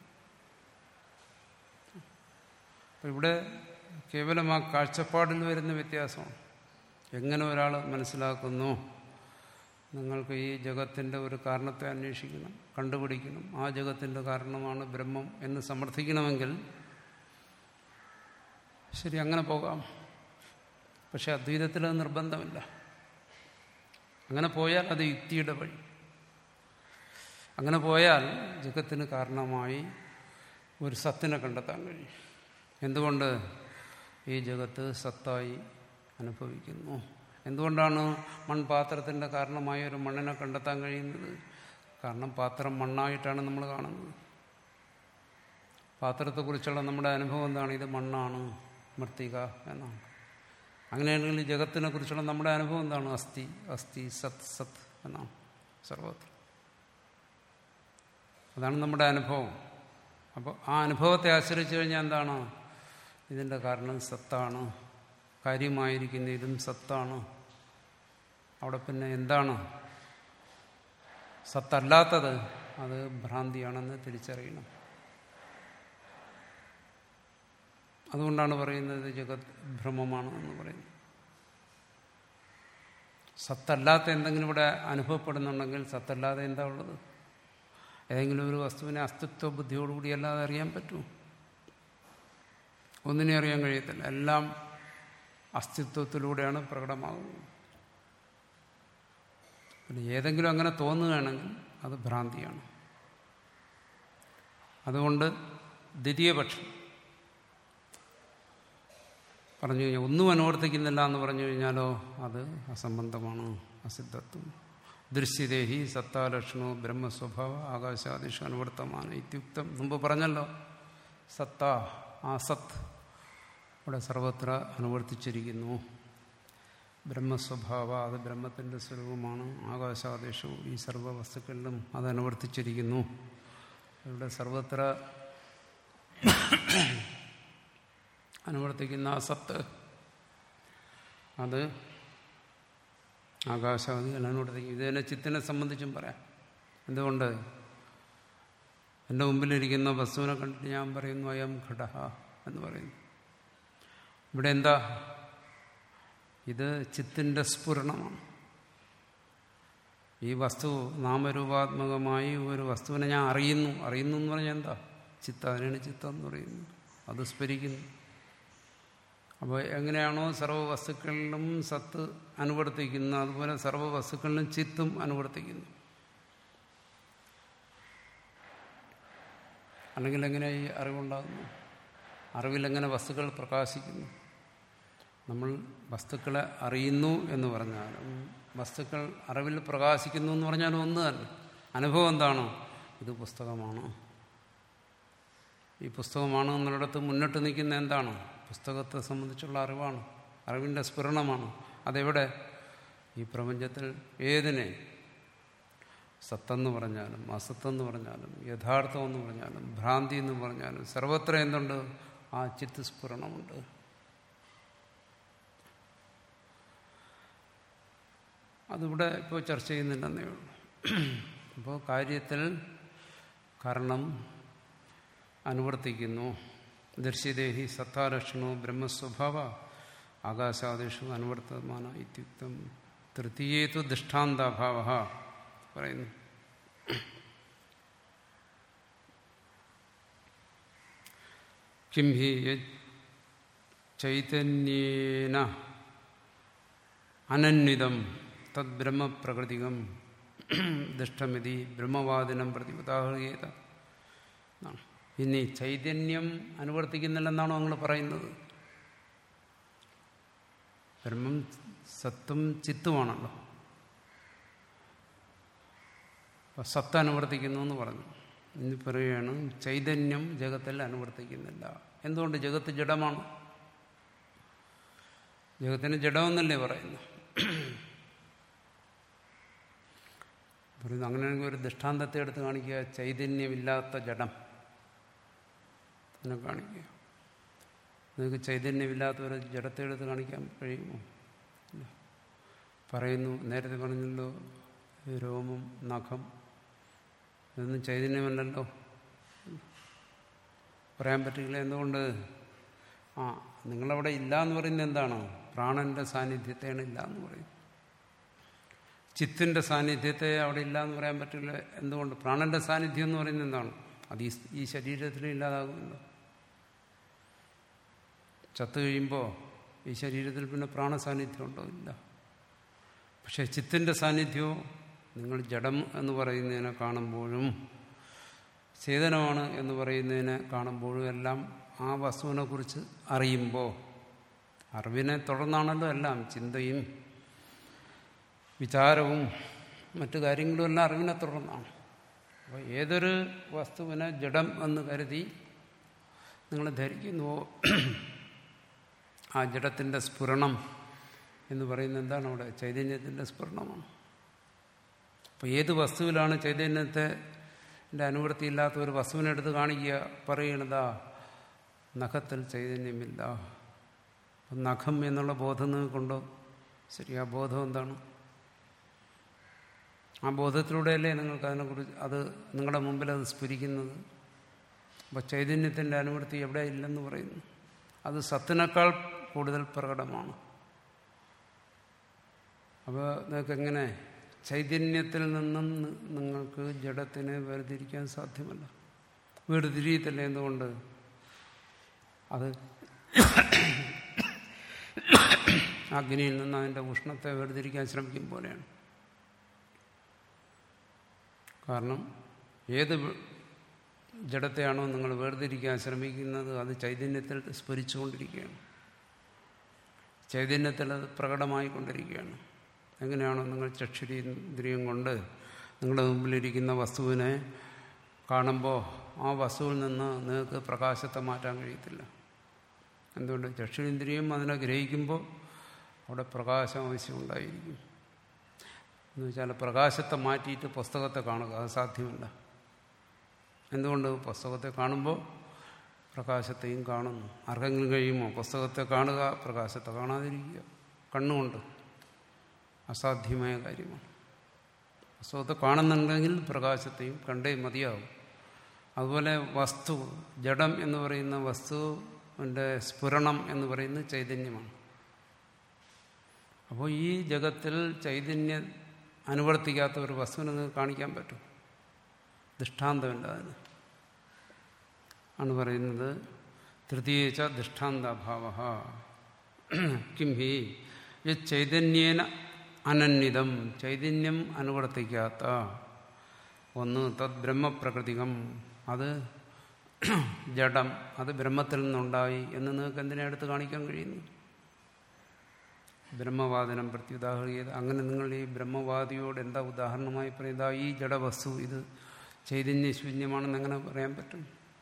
അപ്പം ഇവിടെ കേവലം ആ കാഴ്ചപ്പാടിൽ വരുന്ന വ്യത്യാസമാണ്. എങ്ങനെ ഒരാൾ മനസ്സിലാക്കുന്നു, നിങ്ങൾക്ക് ഈ ജഗത്തിൻ്റെ ഒരു കാരണത്തെ അന്വേഷിക്കണം, കണ്ടുപിടിക്കണം, ആ ജഗത്തിൻ്റെ കാരണമാണ് ബ്രഹ്മം എന്ന് സമർത്ഥിക്കണമെങ്കിൽ ശരി, അങ്ങനെ പോകാം. പക്ഷെ അദ്വൈതത്തിൽ അത് നിർബന്ധമില്ല. അങ്ങനെ പോയാൽ അത് യുക്തിയുടെ വഴി. അങ്ങനെ പോയാൽ ജഗത്തിന് കാരണമായി ഒരു സത്തിനെ കണ്ടെത്താൻ കഴിയും. എന്തുകൊണ്ട്? ഈ ജഗത്ത് സത്തായി അനുഭവിക്കുന്നു. എന്തുകൊണ്ടാണ് മൺപാത്രത്തിൻ്റെ കാരണമായ ഒരു മണ്ണിനെ കണ്ടെത്താൻ കഴിയുന്നത്? കാരണം പാത്രം മണ്ണായിട്ടാണ് നമ്മൾ കാണുന്നത്. പാത്രത്തെക്കുറിച്ചുള്ള നമ്മുടെ അനുഭവം എന്താണ്? ഇത് മണ്ണാണ്, മൃത്തിക എന്നാണ്. അങ്ങനെയാണെങ്കിൽ ജഗത്തിനെ കുറിച്ചുള്ള നമ്മുടെ അനുഭവം എന്താണ്? അസ്ഥി അസ്ഥി സത് സത് എന്നാണ് സർവത്ര. അതാണ് നമ്മുടെ അനുഭവം. അപ്പോൾ ആ അനുഭവത്തെ ആശ്രയിച്ചു കഴിഞ്ഞാൽ എന്താണ്? ഇതിൻ്റെ കാരണം സത്താണ്, കാര്യമായിരിക്കുന്ന ഇതും സത്താണ്. അവിടെ പിന്നെ എന്താണ് സത്തല്ലാത്തത്? അത് ഭ്രാന്തിയാണെന്ന് തിരിച്ചറിയണം. അതുകൊണ്ടാണ് പറയുന്നത് ജഗത് ഭ്രമമാണ് എന്ന് പറയുന്നത്. സത്തല്ലാത്ത എന്തെങ്കിലും ഇവിടെ അനുഭവപ്പെടുന്നുണ്ടെങ്കിൽ സത്തല്ലാതെ എന്താ ഉള്ളത്? ഏതെങ്കിലും ഒരു വസ്തുവിനെ അസ്തിത്വ ബുദ്ധിയോടുകൂടി അല്ലാതെ അറിയാൻ പറ്റുമോ? ഒന്നിനെ അറിയാൻ കഴിയത്തില്ല. എല്ലാം അസ്തിത്വത്തിലൂടെയാണ് പ്രകടമാകുന്നത്. പിന്നെ ഏതെങ്കിലും അങ്ങനെ തോന്നുകയാണെങ്കിൽ അത് ഭ്രാന്തിയാണ്. അതുകൊണ്ട് ദ്വിതീയപക്ഷം പറഞ്ഞു കഴിഞ്ഞാൽ ഒന്നും അനുവർത്തിക്കുന്നില്ല എന്ന് പറഞ്ഞു കഴിഞ്ഞാലോ അത് അസംബന്ധമാണ്, അസിദ്ധത്വം. ദൃശ്യദേഹി സത്താലക്ഷണോ ബ്രഹ്മസ്വഭാവ ആകാശാദിഷു അനുവർത്തമാണ് ഇത്യുക്തം. മുമ്പ് പറഞ്ഞല്ലോ, സത്ത ആ സത്ത് ഇവിടെ സർവത്ര അനുവർത്തിച്ചിരിക്കുന്നു. ബ്രഹ്മസ്വഭാവ അത് ബ്രഹ്മത്തിൻ്റെ സ്വരൂപമാണ്. ആകാശാദിഷു ഈ സർവ്വ വസ്തുക്കളിലും അത് അനുവർത്തിച്ചിരിക്കുന്നു. ഇവിടെ സർവത്ര അനുവർത്തിക്കുന്ന ആ സത്ത് അത് ആകാശാദി അനുവർത്തിക്കും. ഇത് തന്നെ ചിത്തിനെ സംബന്ധിച്ചും പറയാം. എന്തുകൊണ്ട്? എൻ്റെ മുമ്പിലിരിക്കുന്ന വസ്തുവിനെ കണ്ടിട്ട് ഞാൻ പറയുന്നു അയം ഘടഃ എന്ന് പറയുന്നു. ഇവിടെ എന്താ? ഇത് ചിത്തിൻ്റെ സ്ഫുരണമാണ്. ഈ വസ്തു നാമരൂപാത്മകമായി ഒരു വസ്തുവിനെ ഞാൻ അറിയുന്നു. അറിയുന്നു എന്ന് പറഞ്ഞാൽ എന്താ? ചിത്ത. അതിനാണ് ചിത്തം എന്ന് പറയുന്നത്. അത് സ്ഫരിക്കുന്നു. അപ്പോൾ എങ്ങനെയാണോ സർവ്വ വസ്തുക്കളിലും സത്ത് അനുവർത്തിക്കുന്നത്, അതുപോലെ സർവ്വ വസ്തുക്കളിലും ചിത്തും അനുവർത്തിക്കുന്നു. അല്ലെങ്കിൽ എങ്ങനെ ഈ അറിവുണ്ടാകുന്നു? അറിവിലെങ്ങനെ വസ്തുക്കൾ പ്രകാശിക്കുന്നു? നമ്മൾ വസ്തുക്കളെ അറിയുന്നു എന്ന് പറഞ്ഞാലും വസ്തുക്കൾ അറിവിൽ പ്രകാശിക്കുന്നു എന്ന് പറഞ്ഞാലും ഒന്ന് തന്നെ. അനുഭവം എന്താണോ? ഇത് പുസ്തകമാണ്. ഈ പുസ്തകമാണ് എന്നുള്ളിടത്ത് മുന്നിട്ട് നിൽക്കുന്ന എന്താണ്? പുസ്തകത്തെ സംബന്ധിച്ചുള്ള അറിവാണ്, അറിവിൻ്റെ സ്ഫുരണമാണ്. അതെവിടെ? ഈ പ്രപഞ്ചത്തിൽ ഏതിനെ സത്തെന്ന് പറഞ്ഞാലും അസത്തെന്ന് പറഞ്ഞാലും യഥാർത്ഥം എന്ന് പറഞ്ഞാലും ഭ്രാന്തി എന്ന് പറഞ്ഞാലും സർവത്ര എന്തുണ്ട്? ആ ചിത്ത് സ്ഫുരണമുണ്ട്. അതിവിടെ ഇപ്പോൾ ചർച്ച ചെയ്യുന്നില്ലെന്നേ ഉള്ളൂ. അപ്പോൾ കാര്യത്തിൽ കാരണം അനുവർത്തിക്കുന്നു. ദർശിദേഹി സത്താലക്ഷണോ ബ്രഹ്മസ്വഭാവ ആകാശാദിഷു അനുവർത്തമാന ഇത്യുക്തം. തൃതീയേതു ദൃഷ്ടാന്താഭാവ പറയുന്നു. കിം ഹി ചൈതന്യേന അനന്വിതം തദ് ബ്രഹ്മപ്രകൃതികം ദുഷ്ടമിതി ബ്രഹ്മവാദിനം പ്രതി ഉദാഹൃതേത. ഇനി ചൈതന്യം അനുവർത്തിക്കുന്നില്ലെന്നാണോ നിങ്ങൾ പറയുന്നത്? ബ്രഹ്മം സത്തും ചിത്തുമാണല്ലോ. സത്ത് അനുവർത്തിക്കുന്നു എന്ന് പറഞ്ഞു. ഇനി പറയുകയാണ് ചൈതന്യം ജഗത്തിൽ അനുവർത്തിക്കുന്നില്ല. എന്തുകൊണ്ട്? ജഗത്ത് ജഡമാണ്. ജഗത്തിന് ജഡമെന്നല്ലേ പറയുന്നു. പറയുന്നു അങ്ങനെയാണെങ്കിൽ ഒരു ദൃഷ്ടാന്തത്തെ എടുത്ത് കാണിക്കുക. ചൈതന്യമില്ലാത്ത ജഡം അതിനെ കാണിക്കുക. നിങ്ങൾക്ക് ചൈതന്യമില്ലാത്ത ഒരു ജഡത്തെ എടുത്ത് കാണിക്കാൻ കഴിയുമോ? പറയുന്നു, നേരത്തെ പറഞ്ഞല്ലോ, രോമം, നഖം, ഇതൊന്നും ചൈതന്യമല്ലല്ലോ, പറയാൻ പറ്റില്ല. എന്തുകൊണ്ട്? ആ നിങ്ങളവിടെ ഇല്ല എന്ന് പറയുന്നത് എന്താണ്? പ്രാണന്റെ സാന്നിധ്യത്തെയാണ് ഇല്ല എന്ന് പറയുന്നത്. ചിത്തിൻ്റെ സാന്നിധ്യത്തെ അവിടെ ഇല്ല എന്ന് പറയാൻ പറ്റില്ല. എന്തുകൊണ്ട്? പ്രാണന്റെ സാന്നിധ്യം എന്ന് പറയുന്നത് എന്താണ്? അത് ഈ ഈ ശരീരത്തിൽ ഇല്ലാതാകുമല്ലോ. ചത്തു കഴിയുമ്പോൾ ഈ ശരീരത്തിൽ പിന്നെ പ്രാണസാന്നിധ്യം ഉണ്ടോ? ഇല്ല. പക്ഷേ ചിത്തിൻ്റെ സാന്നിധ്യവും നിങ്ങൾ ജഡം എന്ന് പറയുന്നതിനെ കാണുമ്പോഴും ചേതനമാണ് എന്ന് പറയുന്നതിനെ കാണുമ്പോഴും എല്ലാം ആ വസ്തുവിനെക്കുറിച്ച് അറിയുമ്പോൾ, അറിവിനെ തുടർന്നാണല്ലോ എല്ലാം, ചിന്തയും വിചാരവും മറ്റു കാര്യങ്ങളും എല്ലാം അറിവിനെ തുടർന്നാണ്. അപ്പോൾ ഏതൊരു വസ്തുവിനെ ജഡം എന്ന് കരുതി നിങ്ങൾ ധരിക്കുന്നുവോ, ആ ജഡത്തിൻ്റെ സ്ഫുരണം എന്ന് പറയുന്നത് എന്താണ്? അവിടെ ചൈതന്യത്തിൻ്റെ സ്ഫുരണമാണ്. അപ്പോൾ ഏത് വസ്തുവിലാണ് ചൈതന്യത്തെ അനുവൃത്തിയില്ലാത്ത ഒരു വസ്തുവിനെടുത്ത് കാണിക്കുക, പറയണതാ നഖത്തിൽ ചൈതന്യമില്ല. അപ്പം നഖം എന്നുള്ള ബോധം നിങ്ങൾക്കുണ്ടോ? ശരി, ആ ബോധം എന്താണ്? ആ ബോധത്തിലൂടെയല്ലേ നിങ്ങൾക്ക് അതിനെക്കുറിച്ച് അത് നിങ്ങളുടെ മുമ്പിൽ അത് സ്ഫുരിക്കുന്നത്. അപ്പോൾ ചൈതന്യത്തിൻ്റെ അനുവൃത്തി എവിടെ ഇല്ലെന്ന് പറയുന്നു. അത് സത്തിനേക്കാൾ കൂടുതൽ പ്രകടമാണ്. അപ്പോൾ നിങ്ങൾക്ക് എങ്ങനെ ചൈതന്യത്തിൽ നിന്നും നിങ്ങൾക്ക് ജഡത്തിനെ വേർതിരിക്കാൻ സാധ്യമല്ല. വേർതിരിയത്തില്ല. എന്തുകൊണ്ട്? അത് അഗ്നിയിൽ നിന്ന് അതിൻ്റെ ഉഷ്ണത്തെ വേർതിരിക്കാൻ ശ്രമിക്കും പോലെയാണ്. കാരണം ഏത് ജഡത്തെയാണോ നിങ്ങൾ വേർതിരിക്കാൻ ശ്രമിക്കുന്നത് അത് ചൈതന്യത്തിൽ സ്ഫുരിച്ചുകൊണ്ടിരിക്കുകയാണ്, ചൈതന്യത്തിൽ അത് പ്രകടമായിക്കൊണ്ടിരിക്കുകയാണ്. എങ്ങനെയാണോ നിങ്ങൾ ചക്ഷുരീന്ദ്രിയം കൊണ്ട് നിങ്ങളുടെ മുമ്പിലിരിക്കുന്ന വസ്തുവിനെ കാണുമ്പോൾ ആ വസ്തുവിൽ നിന്ന് നിങ്ങൾക്ക് പ്രകാശത്തെ മാറ്റാൻ കഴിയത്തില്ല. എന്തുകൊണ്ട്? ചക്ഷുരീന്ദ്രിയം അതിനെ ഗ്രഹിക്കുമ്പോൾ അവിടെ പ്രകാശം ആവശ്യമുണ്ടായിരിക്കും. എന്ന് വെച്ചാൽ പ്രകാശത്തെ മാറ്റിയിട്ട് പുസ്തകത്തെ കാണുക അത് സാധ്യമല്ല. എന്തുകൊണ്ട്? പുസ്തകത്തെ കാണുമ്പോൾ പ്രകാശത്തെയും കാണുന്നു. ആർക്കെങ്കിലും കഴിയുമോ പുസ്തകത്തെ കാണുക പ്രകാശത്തെ കാണാതിരിക്കുക? കണ്ണുകൊണ്ട് അസാധ്യമായ കാര്യമാണ്. പുസ്തകത്തെ കാണുന്നുണ്ടെങ്കിൽ പ്രകാശത്തെയും കണ്ടേ മതിയാവും. അതുപോലെ വസ്തു, ജഡം എന്ന് പറയുന്ന വസ്തുവിൻ്റെ സ്ഫുരണം എന്ന് പറയുന്നത് ചൈതന്യമാണ്. അപ്പോൾ ഈ ജഗത്തിൽ ചൈതന്യം അനുവർത്തിക്കാത്ത ഒരു വസ്തുവിനെ കാണിക്കാൻ പറ്റും? ദൃഷ്ടാന്തമില്ല അതിന്. ആണ് പറയുന്നത് തൃതീയച്ച ദൃഷ്ടാന്താഭാവ കിം ഹി ചൈതന്യേന അനന്വിതം. ചൈതന്യം അനുവർത്തിക്കാത്ത ഒന്ന് തദ് ബ്രഹ്മപ്രകൃതികം, അത് ജഡം, അത് ബ്രഹ്മത്തിൽ നിന്നുണ്ടായി എന്ന് നിങ്ങൾക്ക് എന്തിനെ എടുത്ത് കാണിക്കാൻ കഴിയുന്നു? ബ്രഹ്മവാദനം പ്രത്യുദാഹരിയത്. അങ്ങനെ നിങ്ങൾ ഈ ബ്രഹ്മവാദിയോട് എന്താ ഉദാഹരണമായി പറയുന്നത്? ഈ ജഡവസ്തു ഇത് ചൈതന്യശൂന്യമാണെന്ന് എങ്ങനെ പറയാൻ പറ്റും?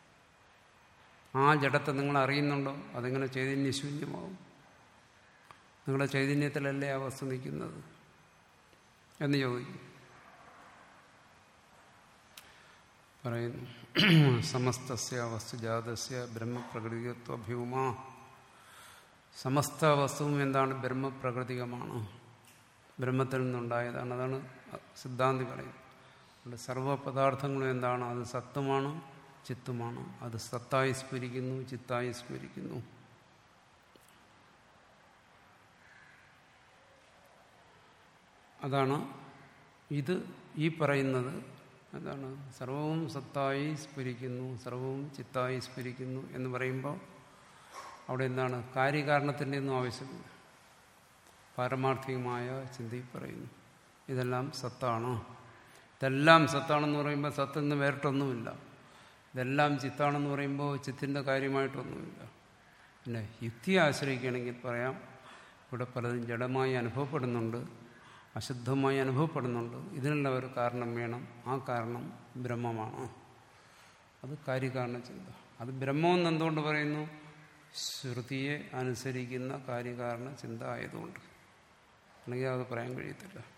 ആ ജഡത്തെ നിങ്ങൾ അറിയുന്നുണ്ടോ? അതെങ്ങനെ ചൈതന്യശൂന്യമാവും? നിങ്ങളുടെ ചൈതന്യത്തിലല്ലേ ആ വസ്തു നിൽക്കുന്നത് എന്ന് ചോദിക്കും. പറയുന്നു സമസ്തസ്യ വസ്തുജാതസ്യ ബ്രഹ്മപ്രകൃതികത്വഭ്യൂമാ. സമസ്ത വസ്തുവും എന്താണ്? ബ്രഹ്മപ്രകൃതികമാണ്, ബ്രഹ്മത്തിൽ നിന്നുണ്ടായതാണ്. അതാണ് സിദ്ധാന്തി പറയുന്നത്. അതുകൊണ്ട് സർവ്വപദാർത്ഥങ്ങളും എന്താണ്? അത് സത്തുമാണ്, ചിത്തുമാണ്. അത് സത്തായി സ്ഫുരിക്കുന്നു, ചിത്തായി സ്ഫുരിക്കുന്നു. അതാണ് ഇത് ഈ പറയുന്നത്. എന്താണ്? സർവവും സത്തായി സ്ഫുരിക്കുന്നു, സർവവും ചിത്തായി സ്ഫുരിക്കുന്നു എന്ന് പറയുമ്പോൾ അവിടെ എന്താണ്? കാര്യകാരണത്തിൻ്റെ ഒന്നും ആവശ്യമില്ല. പാരമാർത്ഥികമായ ചിന്തയിൽ പറയുന്നു ഇതെല്ലാം സത്താണ്. ഇതെല്ലാം സത്താണെന്ന് പറയുമ്പോൾ സത്തിൽ നിന്ന് വേറിട്ടൊന്നുമില്ല. ഇതെല്ലാം ചിത്താണെന്ന് പറയുമ്പോൾ ചിത്തിൻ്റെ കാര്യമായിട്ടൊന്നുമില്ല. പിന്നെ യുക്തിയെ ആശ്രയിക്കുകയാണെങ്കിൽ പറയാം ഇവിടെ പലതും ജഡമായി അനുഭവപ്പെടുന്നുണ്ട്, അശുദ്ധമായി അനുഭവപ്പെടുന്നുണ്ട്. ഇതിനുള്ള ഒരു കാരണം വേണം. ആ കാരണം ബ്രഹ്മമാണ്. അത് കാര്യകാരണ ചിന്ത. അത് ബ്രഹ്മമെന്ന് എന്തുകൊണ്ട് പറയുന്നു? ശ്രുതിയെ അനുസരിക്കുന്ന കാര്യകാരണ ചിന്ത ആയതുകൊണ്ട്. അല്ലെങ്കിൽ അത് പറയാൻ കഴിയത്തില്ല.